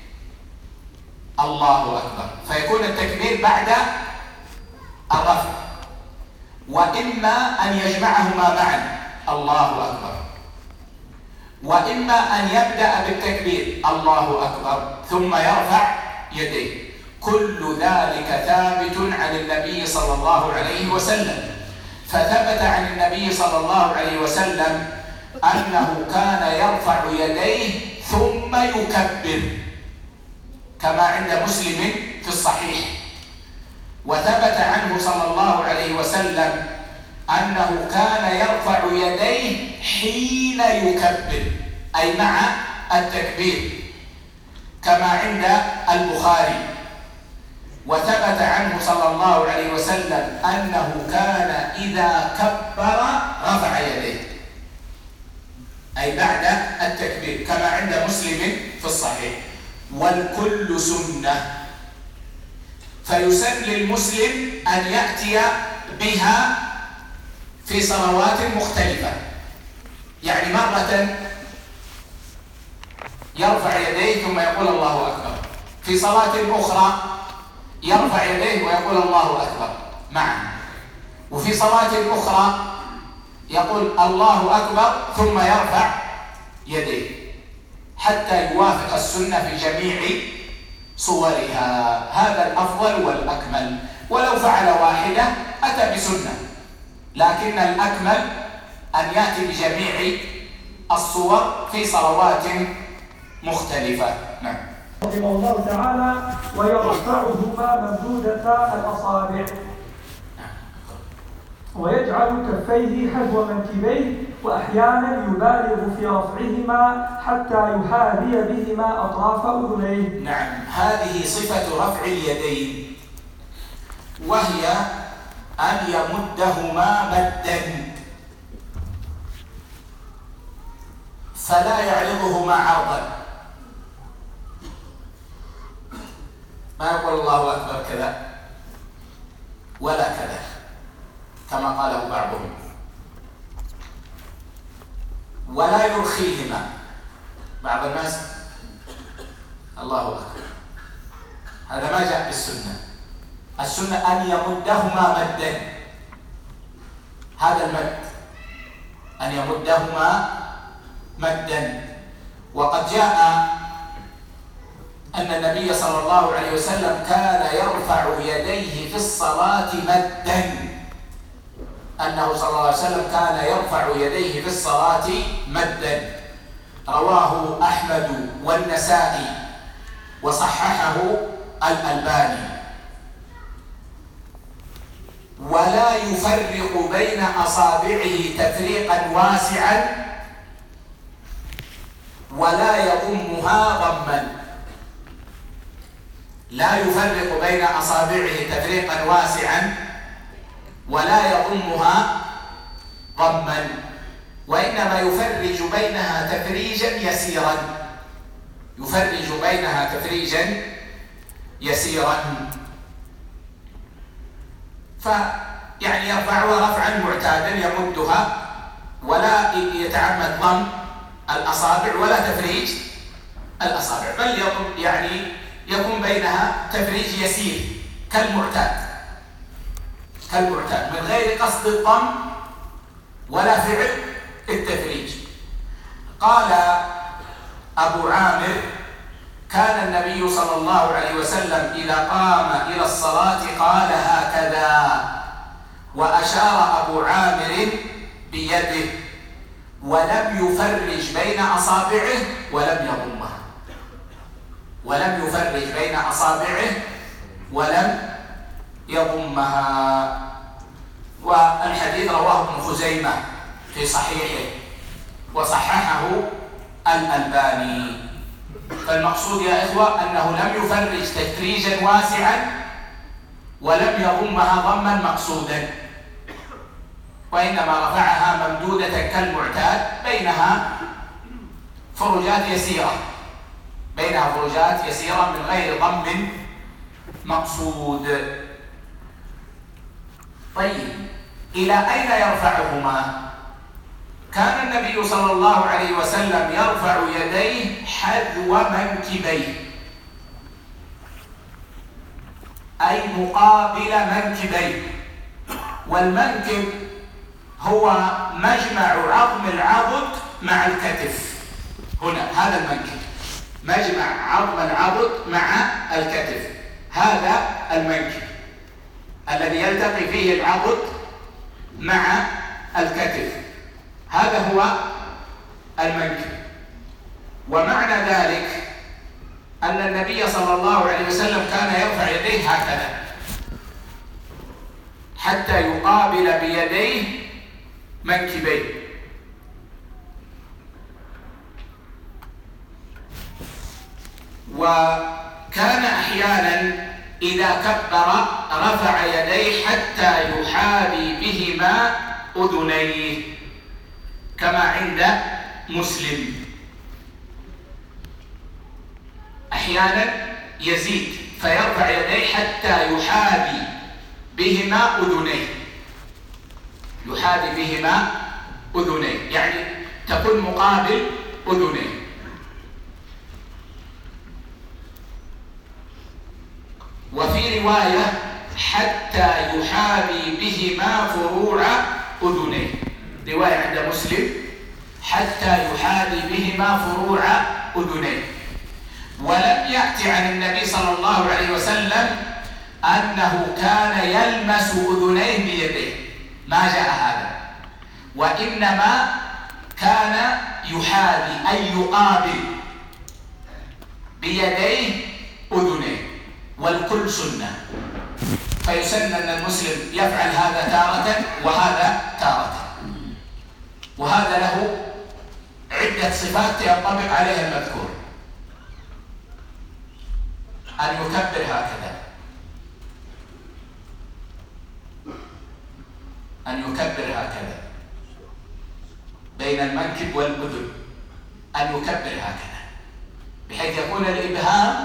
الله أكبر فيكون التكبير بعد الرفع، وإما أن يجمعهما معا الله أكبر، وإما أن يبدأ بالتكبير الله أكبر ثم يرفع يديه. كل ذلك ثابت عن النبي صلى الله عليه وسلم. فثبت عن النبي صلى الله عليه وسلم أنه كان يرفع يديه ثم يكبر كما عند مسلم في الصحيح. وثبت عنه صلى الله عليه وسلم أنه كان يرفع يديه حين يكبر أي مع التكبير كما عند البخاري. وثبت عنه صلى الله عليه وسلم أنه كان إذا كبر رفع يديه أي بعد التكبير كما عند مسلم في الصحيح. والكل سنة، فيسن للمسلم أن يأتي بها في صلوات مختلفة. يعني مرة يرفع يديه ثم يقول الله أكبر، في صلاة أخرى يرفع يديه ويقول الله أكبر معا، وفي صلاة أخرى يقول الله أكبر ثم يرفع يديه حتى يوافق السنة في جميع صورها. هذا الأفضل والأكمل. ولو فعل واحدة أتى بسنة، لكن الأكمل أن يأتي بجميع الصور في صلوات مختلفة. نعم. رحمه الله تعالى: ويرفعهما ممدودة الأصابع، ويجعل كفيه حذو منكبيه، وأحيانا يبالغ في رفعهما حتى يحاذي بهما أطراف أذنيه. نعم، هذه صفة رفع اليدين، وهي أن يمدهما مدا فلا يعرضهما عرضا. ما يقول الله أكبر كذا ولا كذا كما قاله بعضهم، ولا يرخيهما. بعض الناس الله أكبر، هذا ما جاء بالسنة. السنة أن يمدهما مدا، هذا المد أن يمدهما مدا. وقد جاء أن النبي صلى الله عليه وسلم كان يرفع يديه في الصلاة مدا، أنه صلى الله عليه وسلم كان يرفع يديه في الصلاة مدا. رواه أحمد والنسائي وصححه الألباني. ولا يفرق بين أصابعه تفريقا واسعا ولا يضمها ضما. لا يفرق بين أصابعه تفريقا واسعا ولا يضمها ضما، وإنما يفرج بينها تفريجا يسيرا، يفرج بينها تفريجا يسيرا. فيعني يرفعها رفعا معتادا يمدها ولا يتعمد ضم الأصابع ولا تفريج الأصابع، بل يعني يكون بينها تفريج يسير كالمعتاد كالمعتاد من غير قصد الضم ولا فعل التفريج. قال أبو عامر: كان النبي صلى الله عليه وسلم إذا قام إلى الصلاة قال هكذا، وأشار أبو عامر بيده ولم يفرج بين أصابعه ولم يضمها، ولم يفرج بين أصابعه ولم يضمها. والحديث رواه ابن خزيمة في صحيحه وصححه الألباني. فالمقصود يا إخوة أنه لم يفرج تفريجا واسعا ولم يضمها ضما مقصودا، وإنما رفعها ممدودة كالمعتاد بينها فرجات يسيرة بينها فرجات يسيرة من غير ضم مقصود. طيب، إلى أين يرفعهما؟ كان النبي صلى الله عليه وسلم يرفع يديه حذو منكبيه، أي مقابل منكبيه. والمنكب هو مجمع عظم العضد مع الكتف. هنا هذا المنكب، مجمع عظم العضد مع الكتف، هذا المنكب الذي يلتقي فيه العضد مع الكتف، هذا هو المنكب. ومعنى ذلك أن النبي صلى الله عليه وسلم كان يرفع يديه هكذا حتى يقابل بيديه منكبيه. وكان أحيانا إذا كبر رفع يديه حتى يحاذي بهما أذنيه كما عند مسلم. أحيانا يزيد فيرفع يديه حتى يحاذي بهما أذنيه، يحاذي بهما أذنيه يعني تكون مقابل أذنيه. وفي رواية حتى يحاذي بهما فروع أذنيه، رواية عند مسلم حتى يحاذي بهما فروع أذنيه. ولم يأتي عن النبي صلى الله عليه وسلم أنه كان يلمس أذنيه بيديه، ما جاء هذا، وإنما كان يحاذي أي يقابل بيديه أذنيه، والكل سنة. فيسن أن المسلم يفعل هذا تارة وهذا تارة، وهذا له عدة صفات ينطبق عليها المذكور: أن يكبر هكذا، أن يكبر هكذا بين المنكب والأذن، أن يكبر هكذا بحيث يكون الإبهام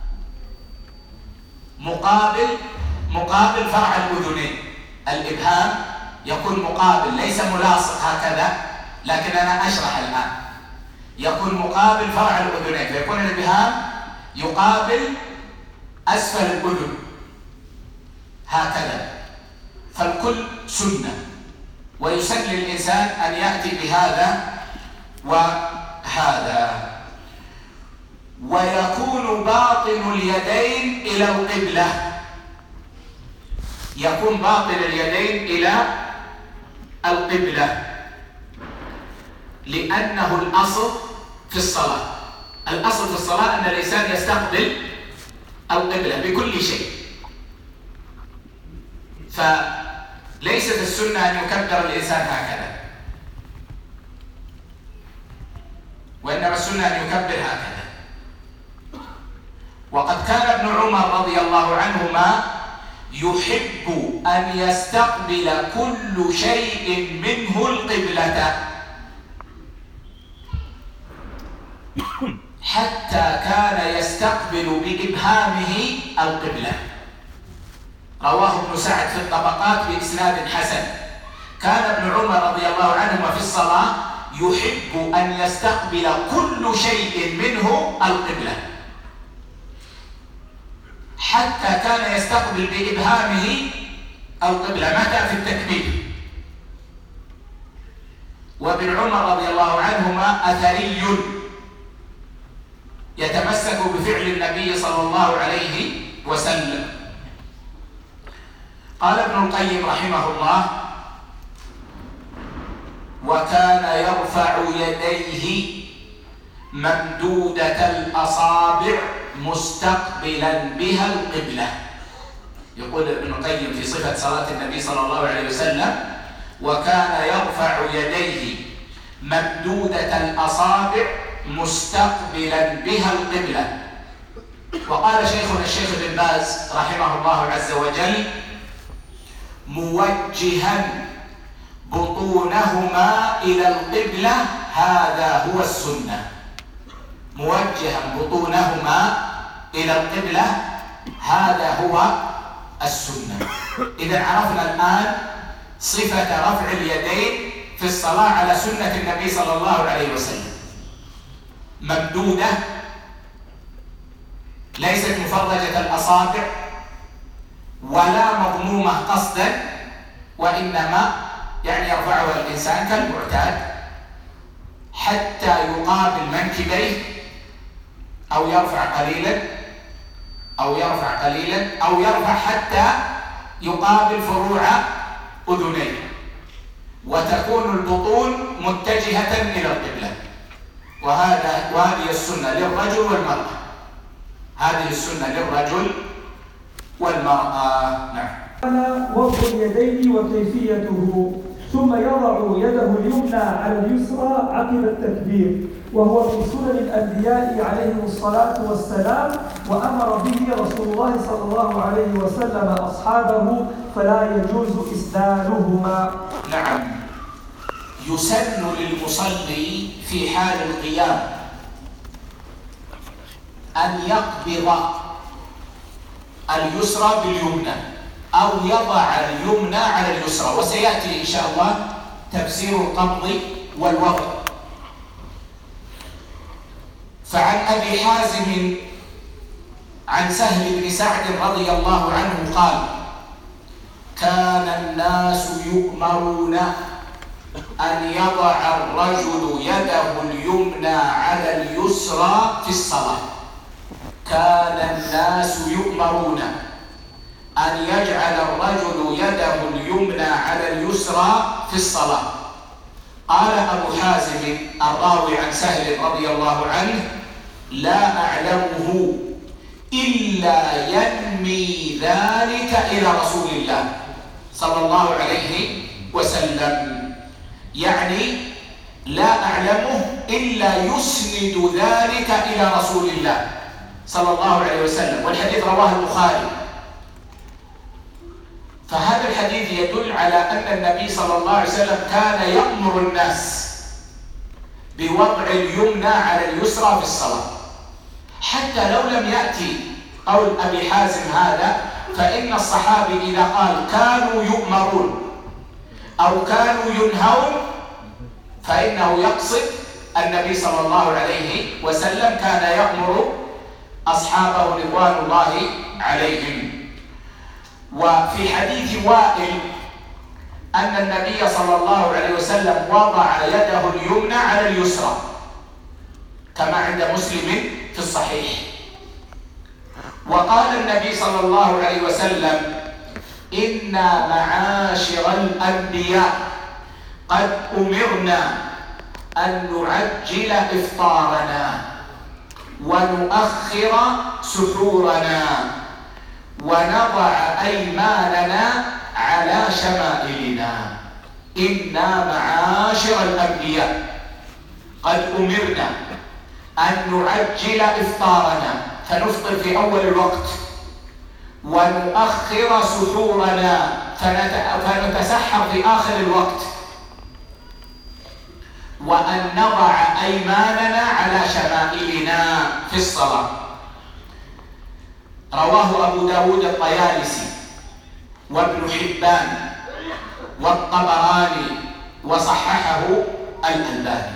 مقابل مقابل فرع الأذنين. الإبهام يكون مقابل، ليس ملاصق هكذا، لكن أنا أشرح الآن. يكون مقابل فرع الأذنين، فيكون الإبهام يقابل أسفل الأذن هكذا. فالكل سنة، ويسن للإنسان أن يأتي بهذا وهذا. ويكون باطن اليدين إلى القبلة، يكون باطن اليدين إلى القبلة، لأنه الأصل في الصلاة. الأصل في الصلاة أن الإنسان يستقبل القبلة بكل شيء، فليست السنة أن يكبر الإنسان هكذا، وإنما السنة أن يكبر هكذا. وقد كان ابن عمر رضي الله عنهما يحب أن يستقبل كل شيء منه القبلة، حتى كان يستقبل بإبهامه القبلة. رواه ابن سعد في الطبقات بإسناد حسن. كان ابن عمر رضي الله عنهما في الصلاة يحب أن يستقبل كل شيء منه القبلة، حتى كان يستقبل بإبهامه القبلة. متى؟ في التكبير. وابن عمر رضي الله عنهما أثري يتمسك بفعل النبي صلى الله عليه وسلم. قال ابن القيم رحمه الله: وكان يرفع يديه ممدودة الأصابع مستقبلا بها القبلة. يقول ابن القيم في صفة صلاة النبي صلى الله عليه وسلم: وكان يرفع يديه ممدودة الأصابع مستقبلا بها القبلة. وقال شيخنا الشيخ ابن باز رحمه الله عز وجل: موجها بطونهما إلى القبلة، هذا هو السنة. موجها بطونهما إلى القبلة، هذا هو السنة. إذا عرفنا الآن صفة رفع اليدين في الصلاة على سنة النبي صلى الله عليه وسلم: ممدودة، ليست مفرجة الأصابع ولا مضمومة قصدا، وإنما يعني يرفعها الإنسان كالمعتاد حتى يقابل منكبيه، أو يرفع قليلا أو يرفع قليلا أو يرفع حتى يقابل فروع أذنيه، وتكون البطون متجهة إلى القبلة. وهذا وهذه السنة للرجل والمرأة. هذه السنة للرجل والمرأة. نعم. وضع اليدين وكيفيته: ثم يضع يده اليمنى على اليسرى عقب التكبير، وهو من سنن الأنبياء عليهم الصلاة والسلام، وأمر به رسول الله صلى الله عليه وسلم أصحابه، فلا يجوز إسدالهما. نعم. يسن للمصلي في حال القيام أن يقبض اليسرى باليمنى أو يضع اليمنى على اليسرى، وسيأتي إن شاء الله تفسير القبض والوضع. فعن أبي حازم عن سهل بن سعد رضي الله عنه قال: كان الناس يؤمرون أن يضع الرجل يده اليمنى على اليسرى في الصلاة. كان الناس يؤمرون أن يجعل الرجل يده اليمنى على اليسرى في الصلاة. قال أبو حازم الراوي عن سهل رضي الله عنه: لا أعلمه إلا ينمي ذلك إلى رسول الله صلى الله عليه وسلم. يعني لا أعلمه إلا يسند ذلك إلى رسول الله صلى الله عليه وسلم. والحديث رواه البخاري. فهذا الحديث يدل على أن النبي صلى الله عليه وسلم كان يأمر الناس بوضع اليمنى على اليسرى في الصلاة، حتى لو لم يأتي قول أبي حازم هذا، فإن الصحابي إذا قال كانوا يؤمرون أو كانوا ينهون فإنه يقصد النبي صلى الله عليه وسلم كان يأمر أصحابه رضوان الله عليهم. وفي حديث وائل أن النبي صلى الله عليه وسلم وضع يده اليمنى على اليسرى كما عند مسلم في الصحيح. وقال النبي صلى الله عليه وسلم: إنا معاشر الأنبياء قد أمرنا أن نعجل إفطارنا ونؤخر سحورنا ونضع أيماننا على شمائلنا. إنا معاشر الأنبياء قد أمرنا أن نعجل إفطارنا فنفطر في أول الوقت، ونؤخر سحورنا فنتسحر في آخر الوقت، وأن نضع أيماننا على شمائلنا في الصلاة. رواه أبو داود الطيالسي وابن حبان والطبراني وصححه الألباني.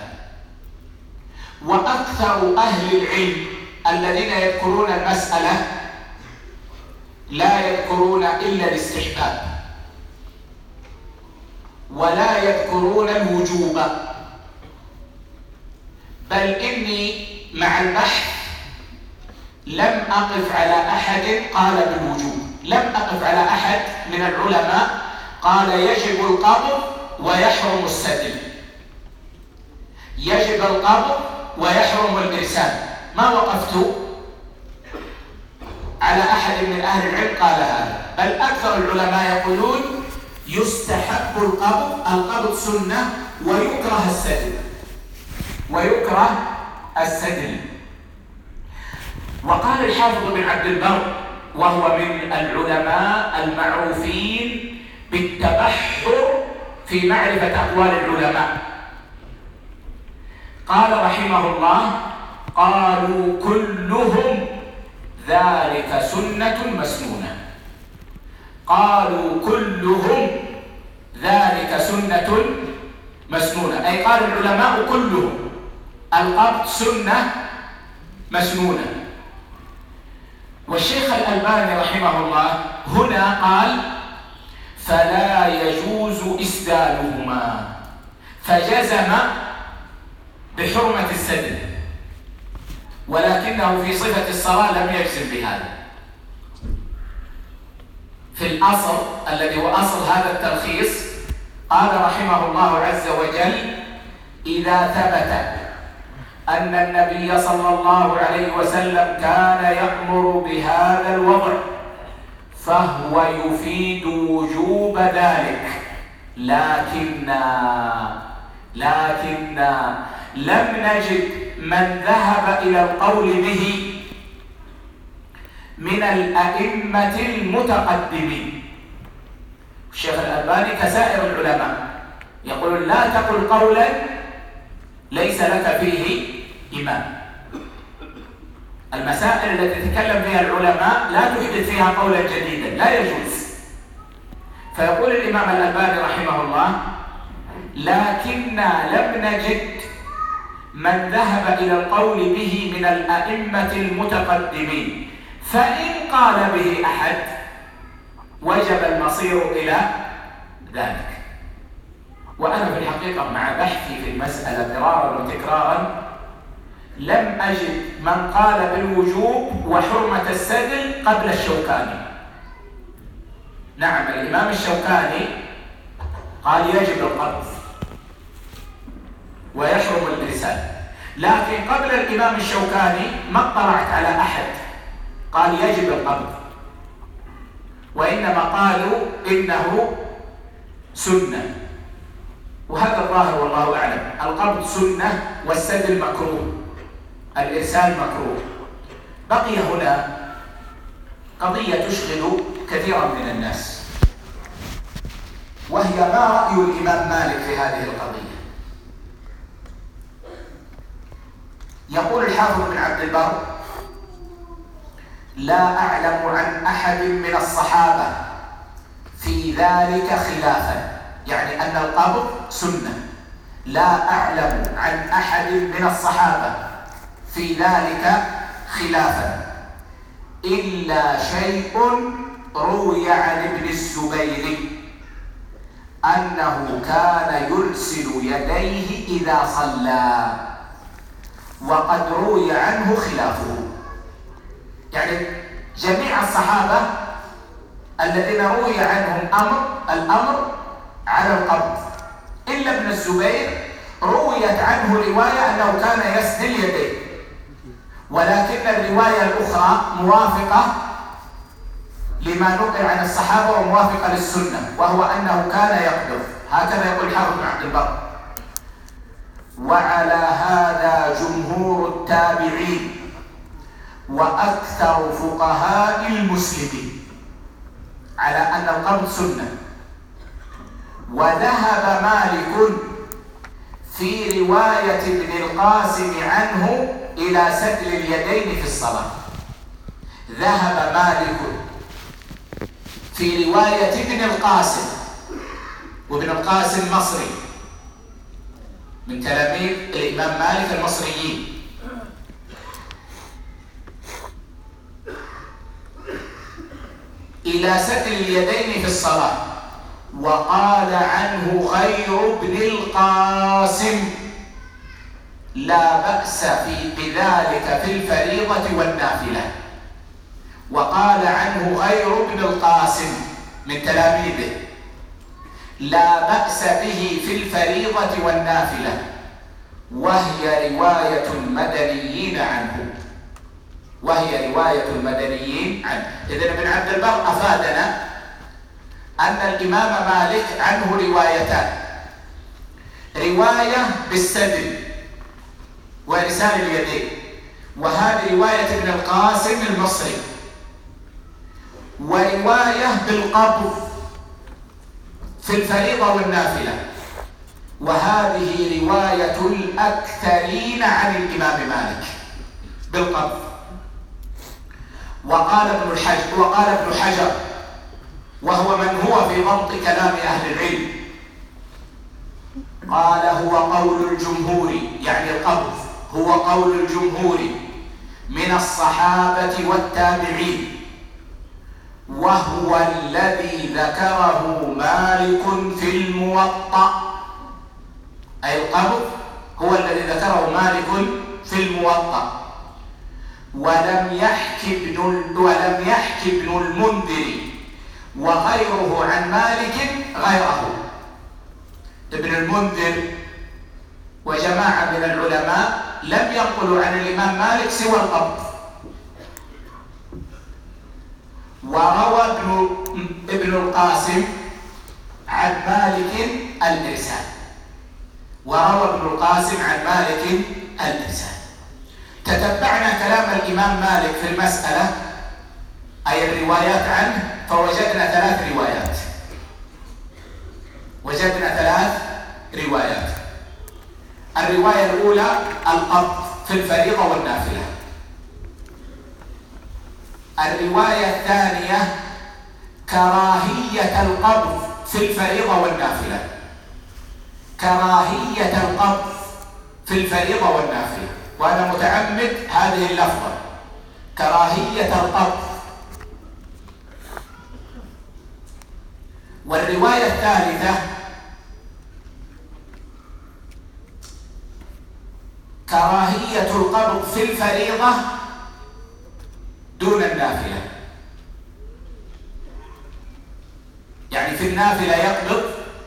وأكثر أهل العلم الذين يذكرون المسألة لا يذكرون إلا الاستحباب ولا يذكرون الوجوب، بل إني مع البحث لم أقف على أحد قال بالوجوب، لم أقف على أحد من العلماء قال يجب القبض ويحرم السدل، يجب القبض ويحرم الإرسال. ما وقفت على أحد من أهل العلم قال هذا، بل أكثر العلماء يقولون يستحب القبض، القبض سنة، ويكره السدل، ويكره السدل. وقال الحافظ بن عبد البر وهو من العلماء المعروفين بالتبحر في معرفة أقوال العلماء، قال رحمه الله: قالوا كلهم ذلك سنة مسنونة. قالوا كلهم ذلك سنة مسنونة، أي قال العلماء كلهم القبض سنة مسنونة. والشيخ الألباني رحمه الله هنا قال: فلا يجوز إسدالهما، فجزم بحرمة السدل، ولكنه في صفة الصلاة لم يجزم بهذا. في الأصل الذي هو أصل هذا التلخيص قال رحمه الله عز وجل: إذا ثبت أن النبي صلى الله عليه وسلم كان يأمر بهذا الوضع فهو يفيد وجوب ذلك، لكننا لكننا لم نجد من ذهب إلى القول به من الأئمة المتقدمين. الشيخ الألباني كسائر العلماء يقول: لا تقل قولا ليس لك فيه إمام. المسائل التي تتكلم فيها العلماء لا تحدث فيها قولا جديدا، لا يجوز. فيقول الإمام الألباني رحمه الله: لكننا لم نجد من ذهب إلى القول به من الأئمة المتقدمين، فإن قال به أحد وجب المصير إلى ذلك. وأنا في الحقيقة مع بحثي في المسألة مرارا وتكرارا لم أجد من قال بالوجوب وحرمة السدل قبل الشوكاني. نعم، الإمام الشوكاني قال يجب القبض ويحرم الإرسال، لكن قبل الإمام الشوكاني ما اطلعت على أحد قال يجب القبض، وإنما قالوا إنه سنة. وهذا الظاهر والله أعلم، القبض سنة والسدل مكروه، الإرسال مكروه. بقي هنا قضية تشغل كثيرا من الناس، وهي ما رأي الإمام مالك في هذه القضية. يقول الحافظ بن عبد البر: لا أعلم عن أحد من الصحابة في ذلك خلافا، يعني أن القبض سنة. لا أعلم عن أحد من الصحابة في ذلك خلافا إلا شيء روي عن ابن الزبير أنه كان يرسل يديه إذا صلى، وقد روي عنه خلافه. يعني جميع الصحابة الذين روي عنهم أمر الأمر على القبض إلا ابن الزبير رويت عنه رواية أنه كان يسدل يديه، ولكن الرواية الأخرى موافقة لما نقل عن الصحابة وموافقة للسنة، وهو أنه كان يقبض. هكذا يقول الحافظ بن عبد البر: وعلى هذا جمهور التابعين وأكثر فقهاء المسلمين، على أن القبض سنة. وذهب مالك في رواية ابن القاسم عنه إلى سدل اليدين في الصلاة. ذهب مالك في رواية ابن القاسم، وابن القاسم مصري من تلاميذ الإمام مالك المصريين، إلى سدل اليدين في الصلاة، وقال عنه غير ابن القاسم لا بأس في بذلك في الفريضة والنافلة. وقال عنه غير ابن القاسم من تلاميذه: لا بأس به في الفريضة والنافلة، وهي رواية المدنيين عنه وهي رواية المدنيين عنه. إذن ابن عبد البر أفادنا أن الإمام مالك عنه روايتان: رواية بالسدل وإرسال اليدين، وهذه رواية ابن القاسم المصري، ورواية بالقبض في الفريضة والنافلة، وهذه رواية الأكثرين عن الإمام مالك بالقبض. وقال ابن الحجر وقال ابن حجر وهو من هو في ضبط كلام أهل العلم، قال هو قول الجمهور، يعني القبض هو قول الجمهور من الصحابة والتابعين، وهو الذي ذكره مالك في الموطأ. أي القبض هو الذي ذكره مالك في الموطأ. ولم يحكي ابن ولم يحكي ابن المنذر وغيره عن مالك غيره. ابن المنذر وجماعة من العلماء لم ينقلوا عن الإمام مالك سوى القبض. وروى ابن ابن القاسم عن مالك الإرسال وروى ابن القاسم عن مالك الإرسال. تتبعنا كلام الإمام مالك في المسألة، أي الروايات عنه، فوجدنا ثلاث روايات وجدنا ثلاث روايات. الرواية الأولى القبض في الفريضة والنافلة. الرواية الثانية كراهية القبض في الفريضة والنافلة كراهية القبض في الفريضة والنافلة وأنا متعمد هذه اللفظة: كراهية القبض. والرواية الثالثة كراهية القبض في الفريضة دون النافلة، يعني في النافلة يقبض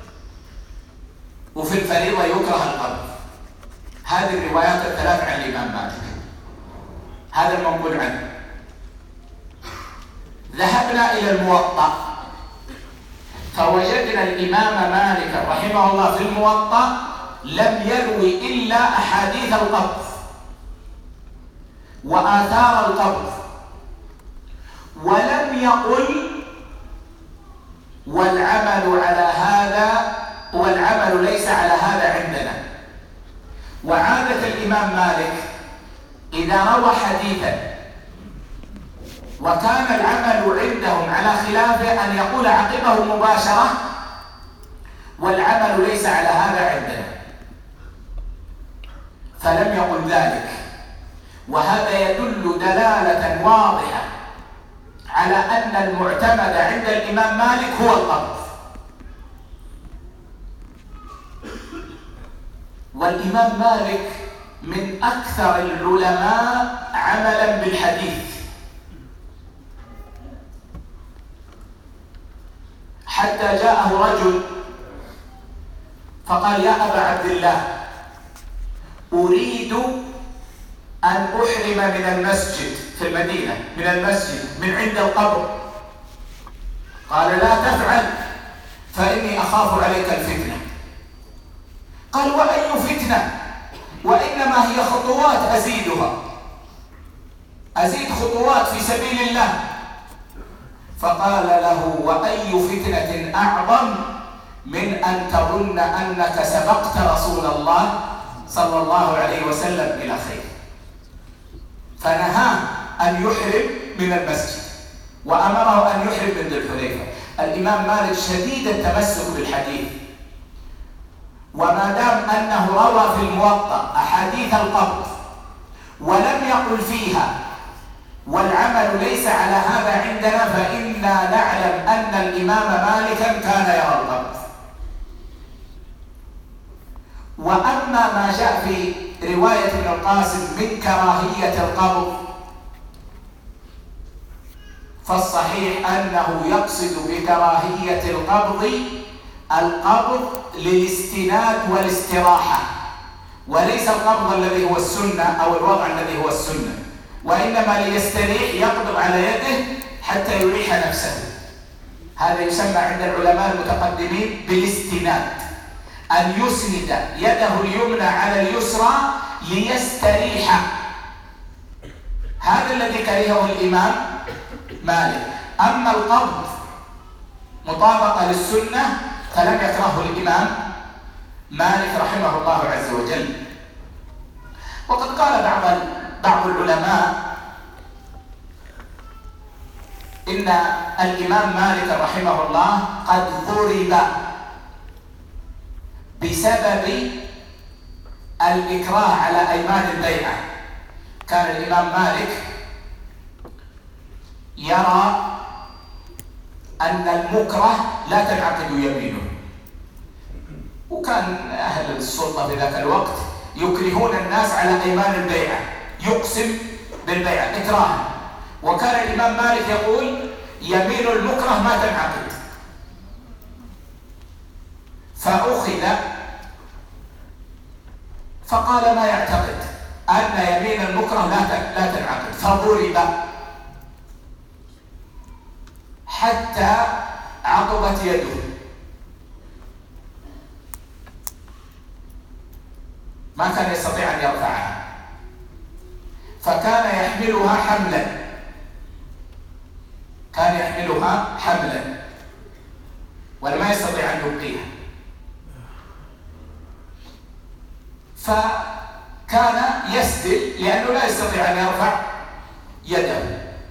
وفي الفريضة يكره القبض. هذه الروايات الثلاث عن الإمام مالك، هذا المنقول عنه. ذهبنا إلى الموطأ فوجدنا الإمام مالك رحمه الله في الموطأ لم يروي إلا أحاديث القبض وآثار القبض، ولم يقل والعمل على هذا والعمل ليس على هذا عندنا. وعادة الإمام مالك إذا روى حديثا وكان العمل عندهم على خلافه أن يقول عقبه مباشرة والعمل ليس على هذا عندنا، فلم يقل ذلك. وهذا يدل دلالة واضحة على أن المعتمد عند الإمام مالك هو القبض. والإمام مالك من أكثر العلماء عملا بالحديث، حتى جاءه رجل فقال: يا أبا عبد الله، أريد أن أحرم من المسجد في المدينة من المسجد من عند القبر. قال: لا تفعل فإني أخاف عليك الفتنة. قال: وأي فتنة؟ وإنما هي خطوات أزيدها أزيد خطوات في سبيل الله. فقال له: وأي فتنة أعظم من أن تظن أنك سبقت رسول الله صلى الله عليه وسلم إلى خير. فنهاه أن يحرم من المسجد وأمره أن يحرم من ذي الحليفة. الإمام مالك شديد التمسك بالحديث، وما دام أنه روى في الموطأ أحاديث القبض ولم يقل فيها والعمل ليس على هذا عندنا، فإنا نعلم أن الإمام مالكا كان يرى القبض. وأما ما جاء في رواية ابن القاسم من كراهية القبض، فالصحيح أنه يقصد بكراهية القبض القبض للاستناد والاستراحة، وليس القبض الذي هو السنة أو الوضع الذي هو السنة، وإنما ليستريح يقبض على يده حتى يريح نفسه. هذا يسمى عند العلماء المتقدمين بالاستناد، أن يسند يده اليمنى على اليسرى ليستريح. هذا الذي كرهه الإمام مالك. أما القبض مطابقة للسنة فلم يكرهه الإمام مالك رحمه الله عز وجل. وقد قال بعض بعض العلماء إن الإمام مالك رحمه الله قد ضرب بسبب الإكراه على أيمان البيعة. كان الإمام مالك يرى أن المكره لا تنعقد يمينه، وكان أهل السلطة في ذاك الوقت يكرهون الناس على أيمان البيعة، يقسم بالبيعة إكراها، وكان الإمام مالك يقول يمين المكره ما تنعقد. فأخذ فقال ما يعتقد أن يمين المكره لا لا تنعقد، فضرب حتى عقبت يده. ما كان يستطيع أن يرفعها، فكان يحملها حملا، كان يحملها حملا ولما يستطيع أن يبقيها، فكان يسدل لأنه لا يستطيع أن يرفع يده،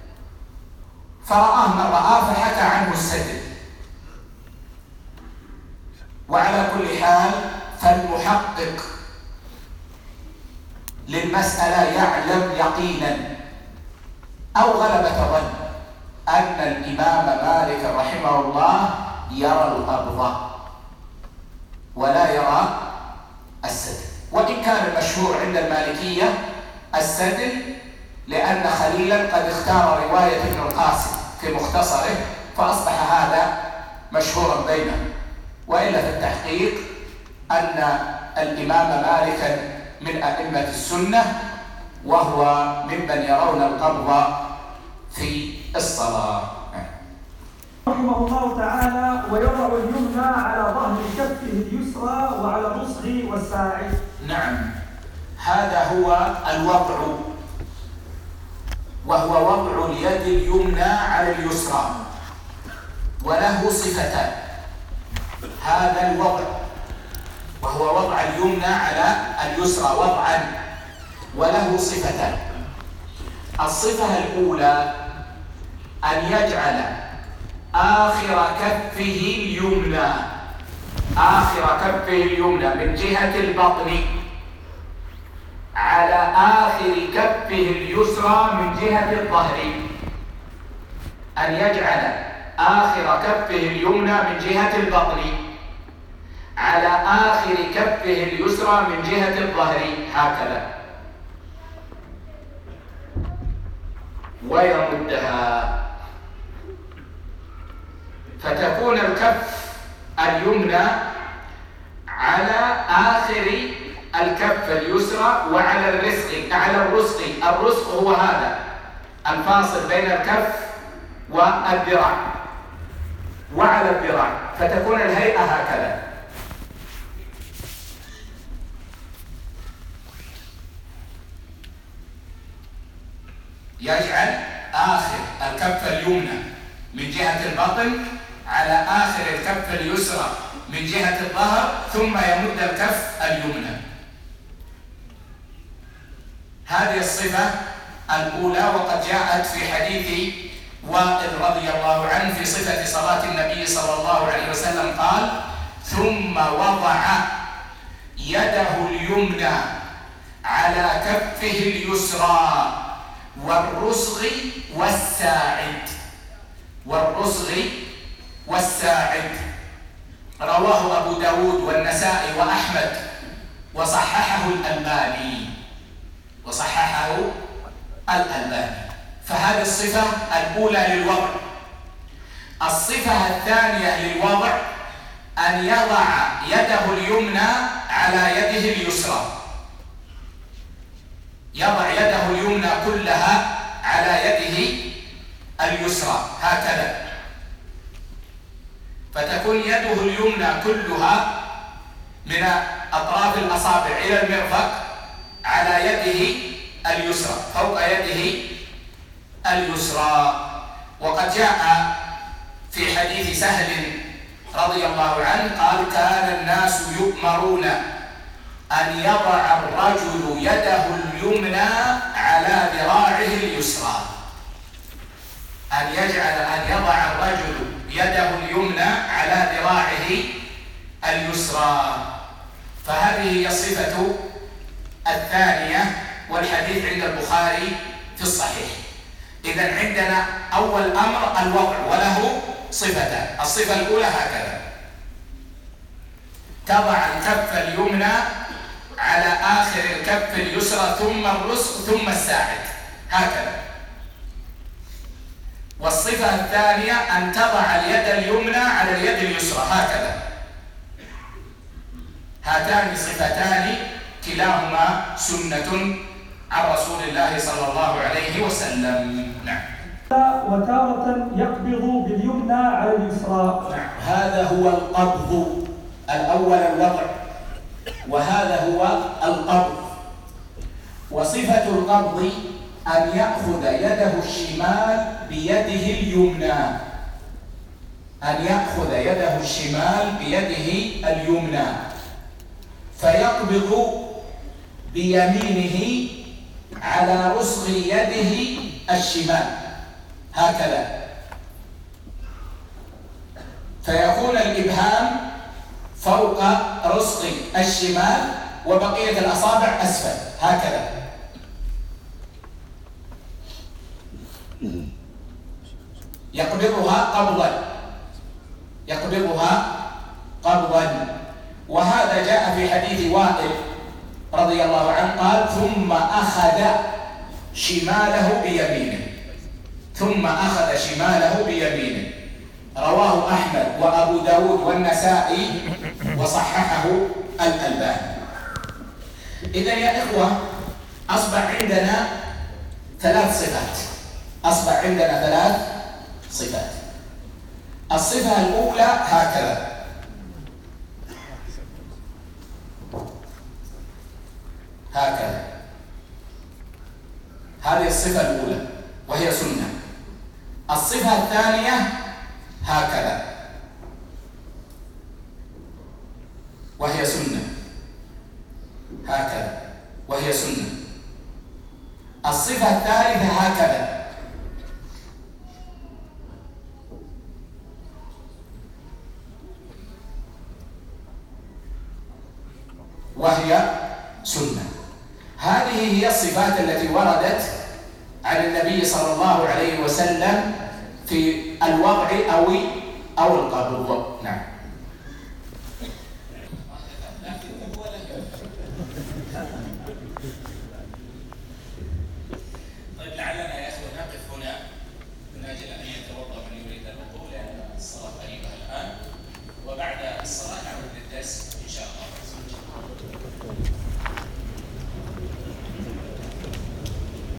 فرآه من رآه فحكى عنه السدل. وعلى كل حال فالمحقق للمسألة يعلم يقينا أو غلبة ظن أن الإمام مالك رحمه الله يرى القبض ولا يرى السدل، وإن كان المشهور عند المالكية السدل لأن خليلا قد اختار رواية ابن القاسم في مختصره فأصبح هذا مشهورا بينهم، وإلا في التحقيق أن الإمام مالكا من أئمة السنة وهو ممن يرون القبض في الصلاة. رحمه الله تعالى: ويضع اليمنى على ظهر كفه اليسرى وعلى الرسغ والساعد. نعم، هذا هو الوضع، وهو وضع اليد اليمنى على اليسرى، وله صفتان. هذا الوضع وهو وضع اليمنى على اليسرى وضعا، وله صفتان. الصفة الأولى أن يجعل آخر كفه اليمنى آخر كفه اليمنى من جهة البطن على آخر كفه اليسرى من جهة الظهر. أن يجعل آخر كفه اليمنى من جهة البطن على آخر كفه اليسرى من جهة الظهر هكذا، ويمدها، فتكون الكف اليمنى على آخر الكف اليسرى وعلى الرسغ على الرسغ الرسغ هو هذا الفاصل بين الكف والذراع، وعلى الذراع، فتكون الهيئة هكذا. يجعل آخر الكف اليمنى من جهة البطن على آخر الكف اليسرى من جهة الظهر، ثم يمد الكف اليمنى. هذه الصفة الأولى، وقد جاءت في حديث وائل رضي الله عنه في صفة صلاة النبي صلى الله عليه وسلم قال: ثم وضع يده اليمنى على كفه اليسرى والرسغ والساعد والرسغ والساعد. رواه أبو داود والنسائي وأحمد وصححه الألباني وصححه الألباني. فهذه الصفة الأولى للوضع. الصفة الثانية للوضع أن يضع يده اليمنى على يده اليسرى، يضع يده اليمنى كلها على يده اليسرى هكذا، فتكون يده اليمنى كلها من أطراف الأصابع إلى المرفق على يده اليسرى، فوق يده اليسرى. وقد جاء في حديث سهل رضي الله عنه قال: كان الناس يؤمرون أن يضع الرجل يده اليمنى على ذراعه اليسرى، أن يجعل أن يضع الرجل يده اليمنى على ذراعه اليسرى. فهذه هي الصفة الثانية، والحديث عند البخاري في الصحيح. إذن عندنا أول أمر الوضع، وله صفتان. الصفة الأولى هكذا: تضع الكف اليمنى على آخر الكف اليسرى ثم الرسغ ثم الساعد هكذا. والصفة الثانية أن تضع اليد اليمنى على اليد اليسرى هكذا. هاتان صفتان كلاهما سنة عن رسول الله صلى الله عليه وسلم. نعم. وتارة يقبض باليمنى على اليسرى. نعم. هذا هو القبض الأول الوضع، وهذا هو القبض. وصفة القبض أن يأخذ يده الشمال بيده اليمنى، أن يأخذ يده الشمال بيده اليمنى فيقبض بيمينه على رسغ يده الشمال هكذا، فيكون الإبهام فوق رسغ الشمال وبقية الأصابع أسفل هكذا. يقبضها قبضا، يقبضها قبضا. وهذا جاء في حديث وائل رضي الله عنه قال: ثم أخذ شماله بيمينه، ثم أخذ شماله بيمينه. رواه أحمد وأبو داود والنسائي وصححه الألباني. إذن يا إخوة أصبح عندنا ثلاث صفات، أصبح عندنا ثلاث صفات. الصفة الأولى هكذا، هكذا، هذه الصفة الأولى وهي سنة. الصفة الثانية هكذا وهي سنة، هكذا وهي سنة. الصفة الثالثة هكذا، وهي سنة. هذه هي الصفات التي وردت عن النبي صلى الله عليه وسلم في الوضع أو أو القبض. نعم.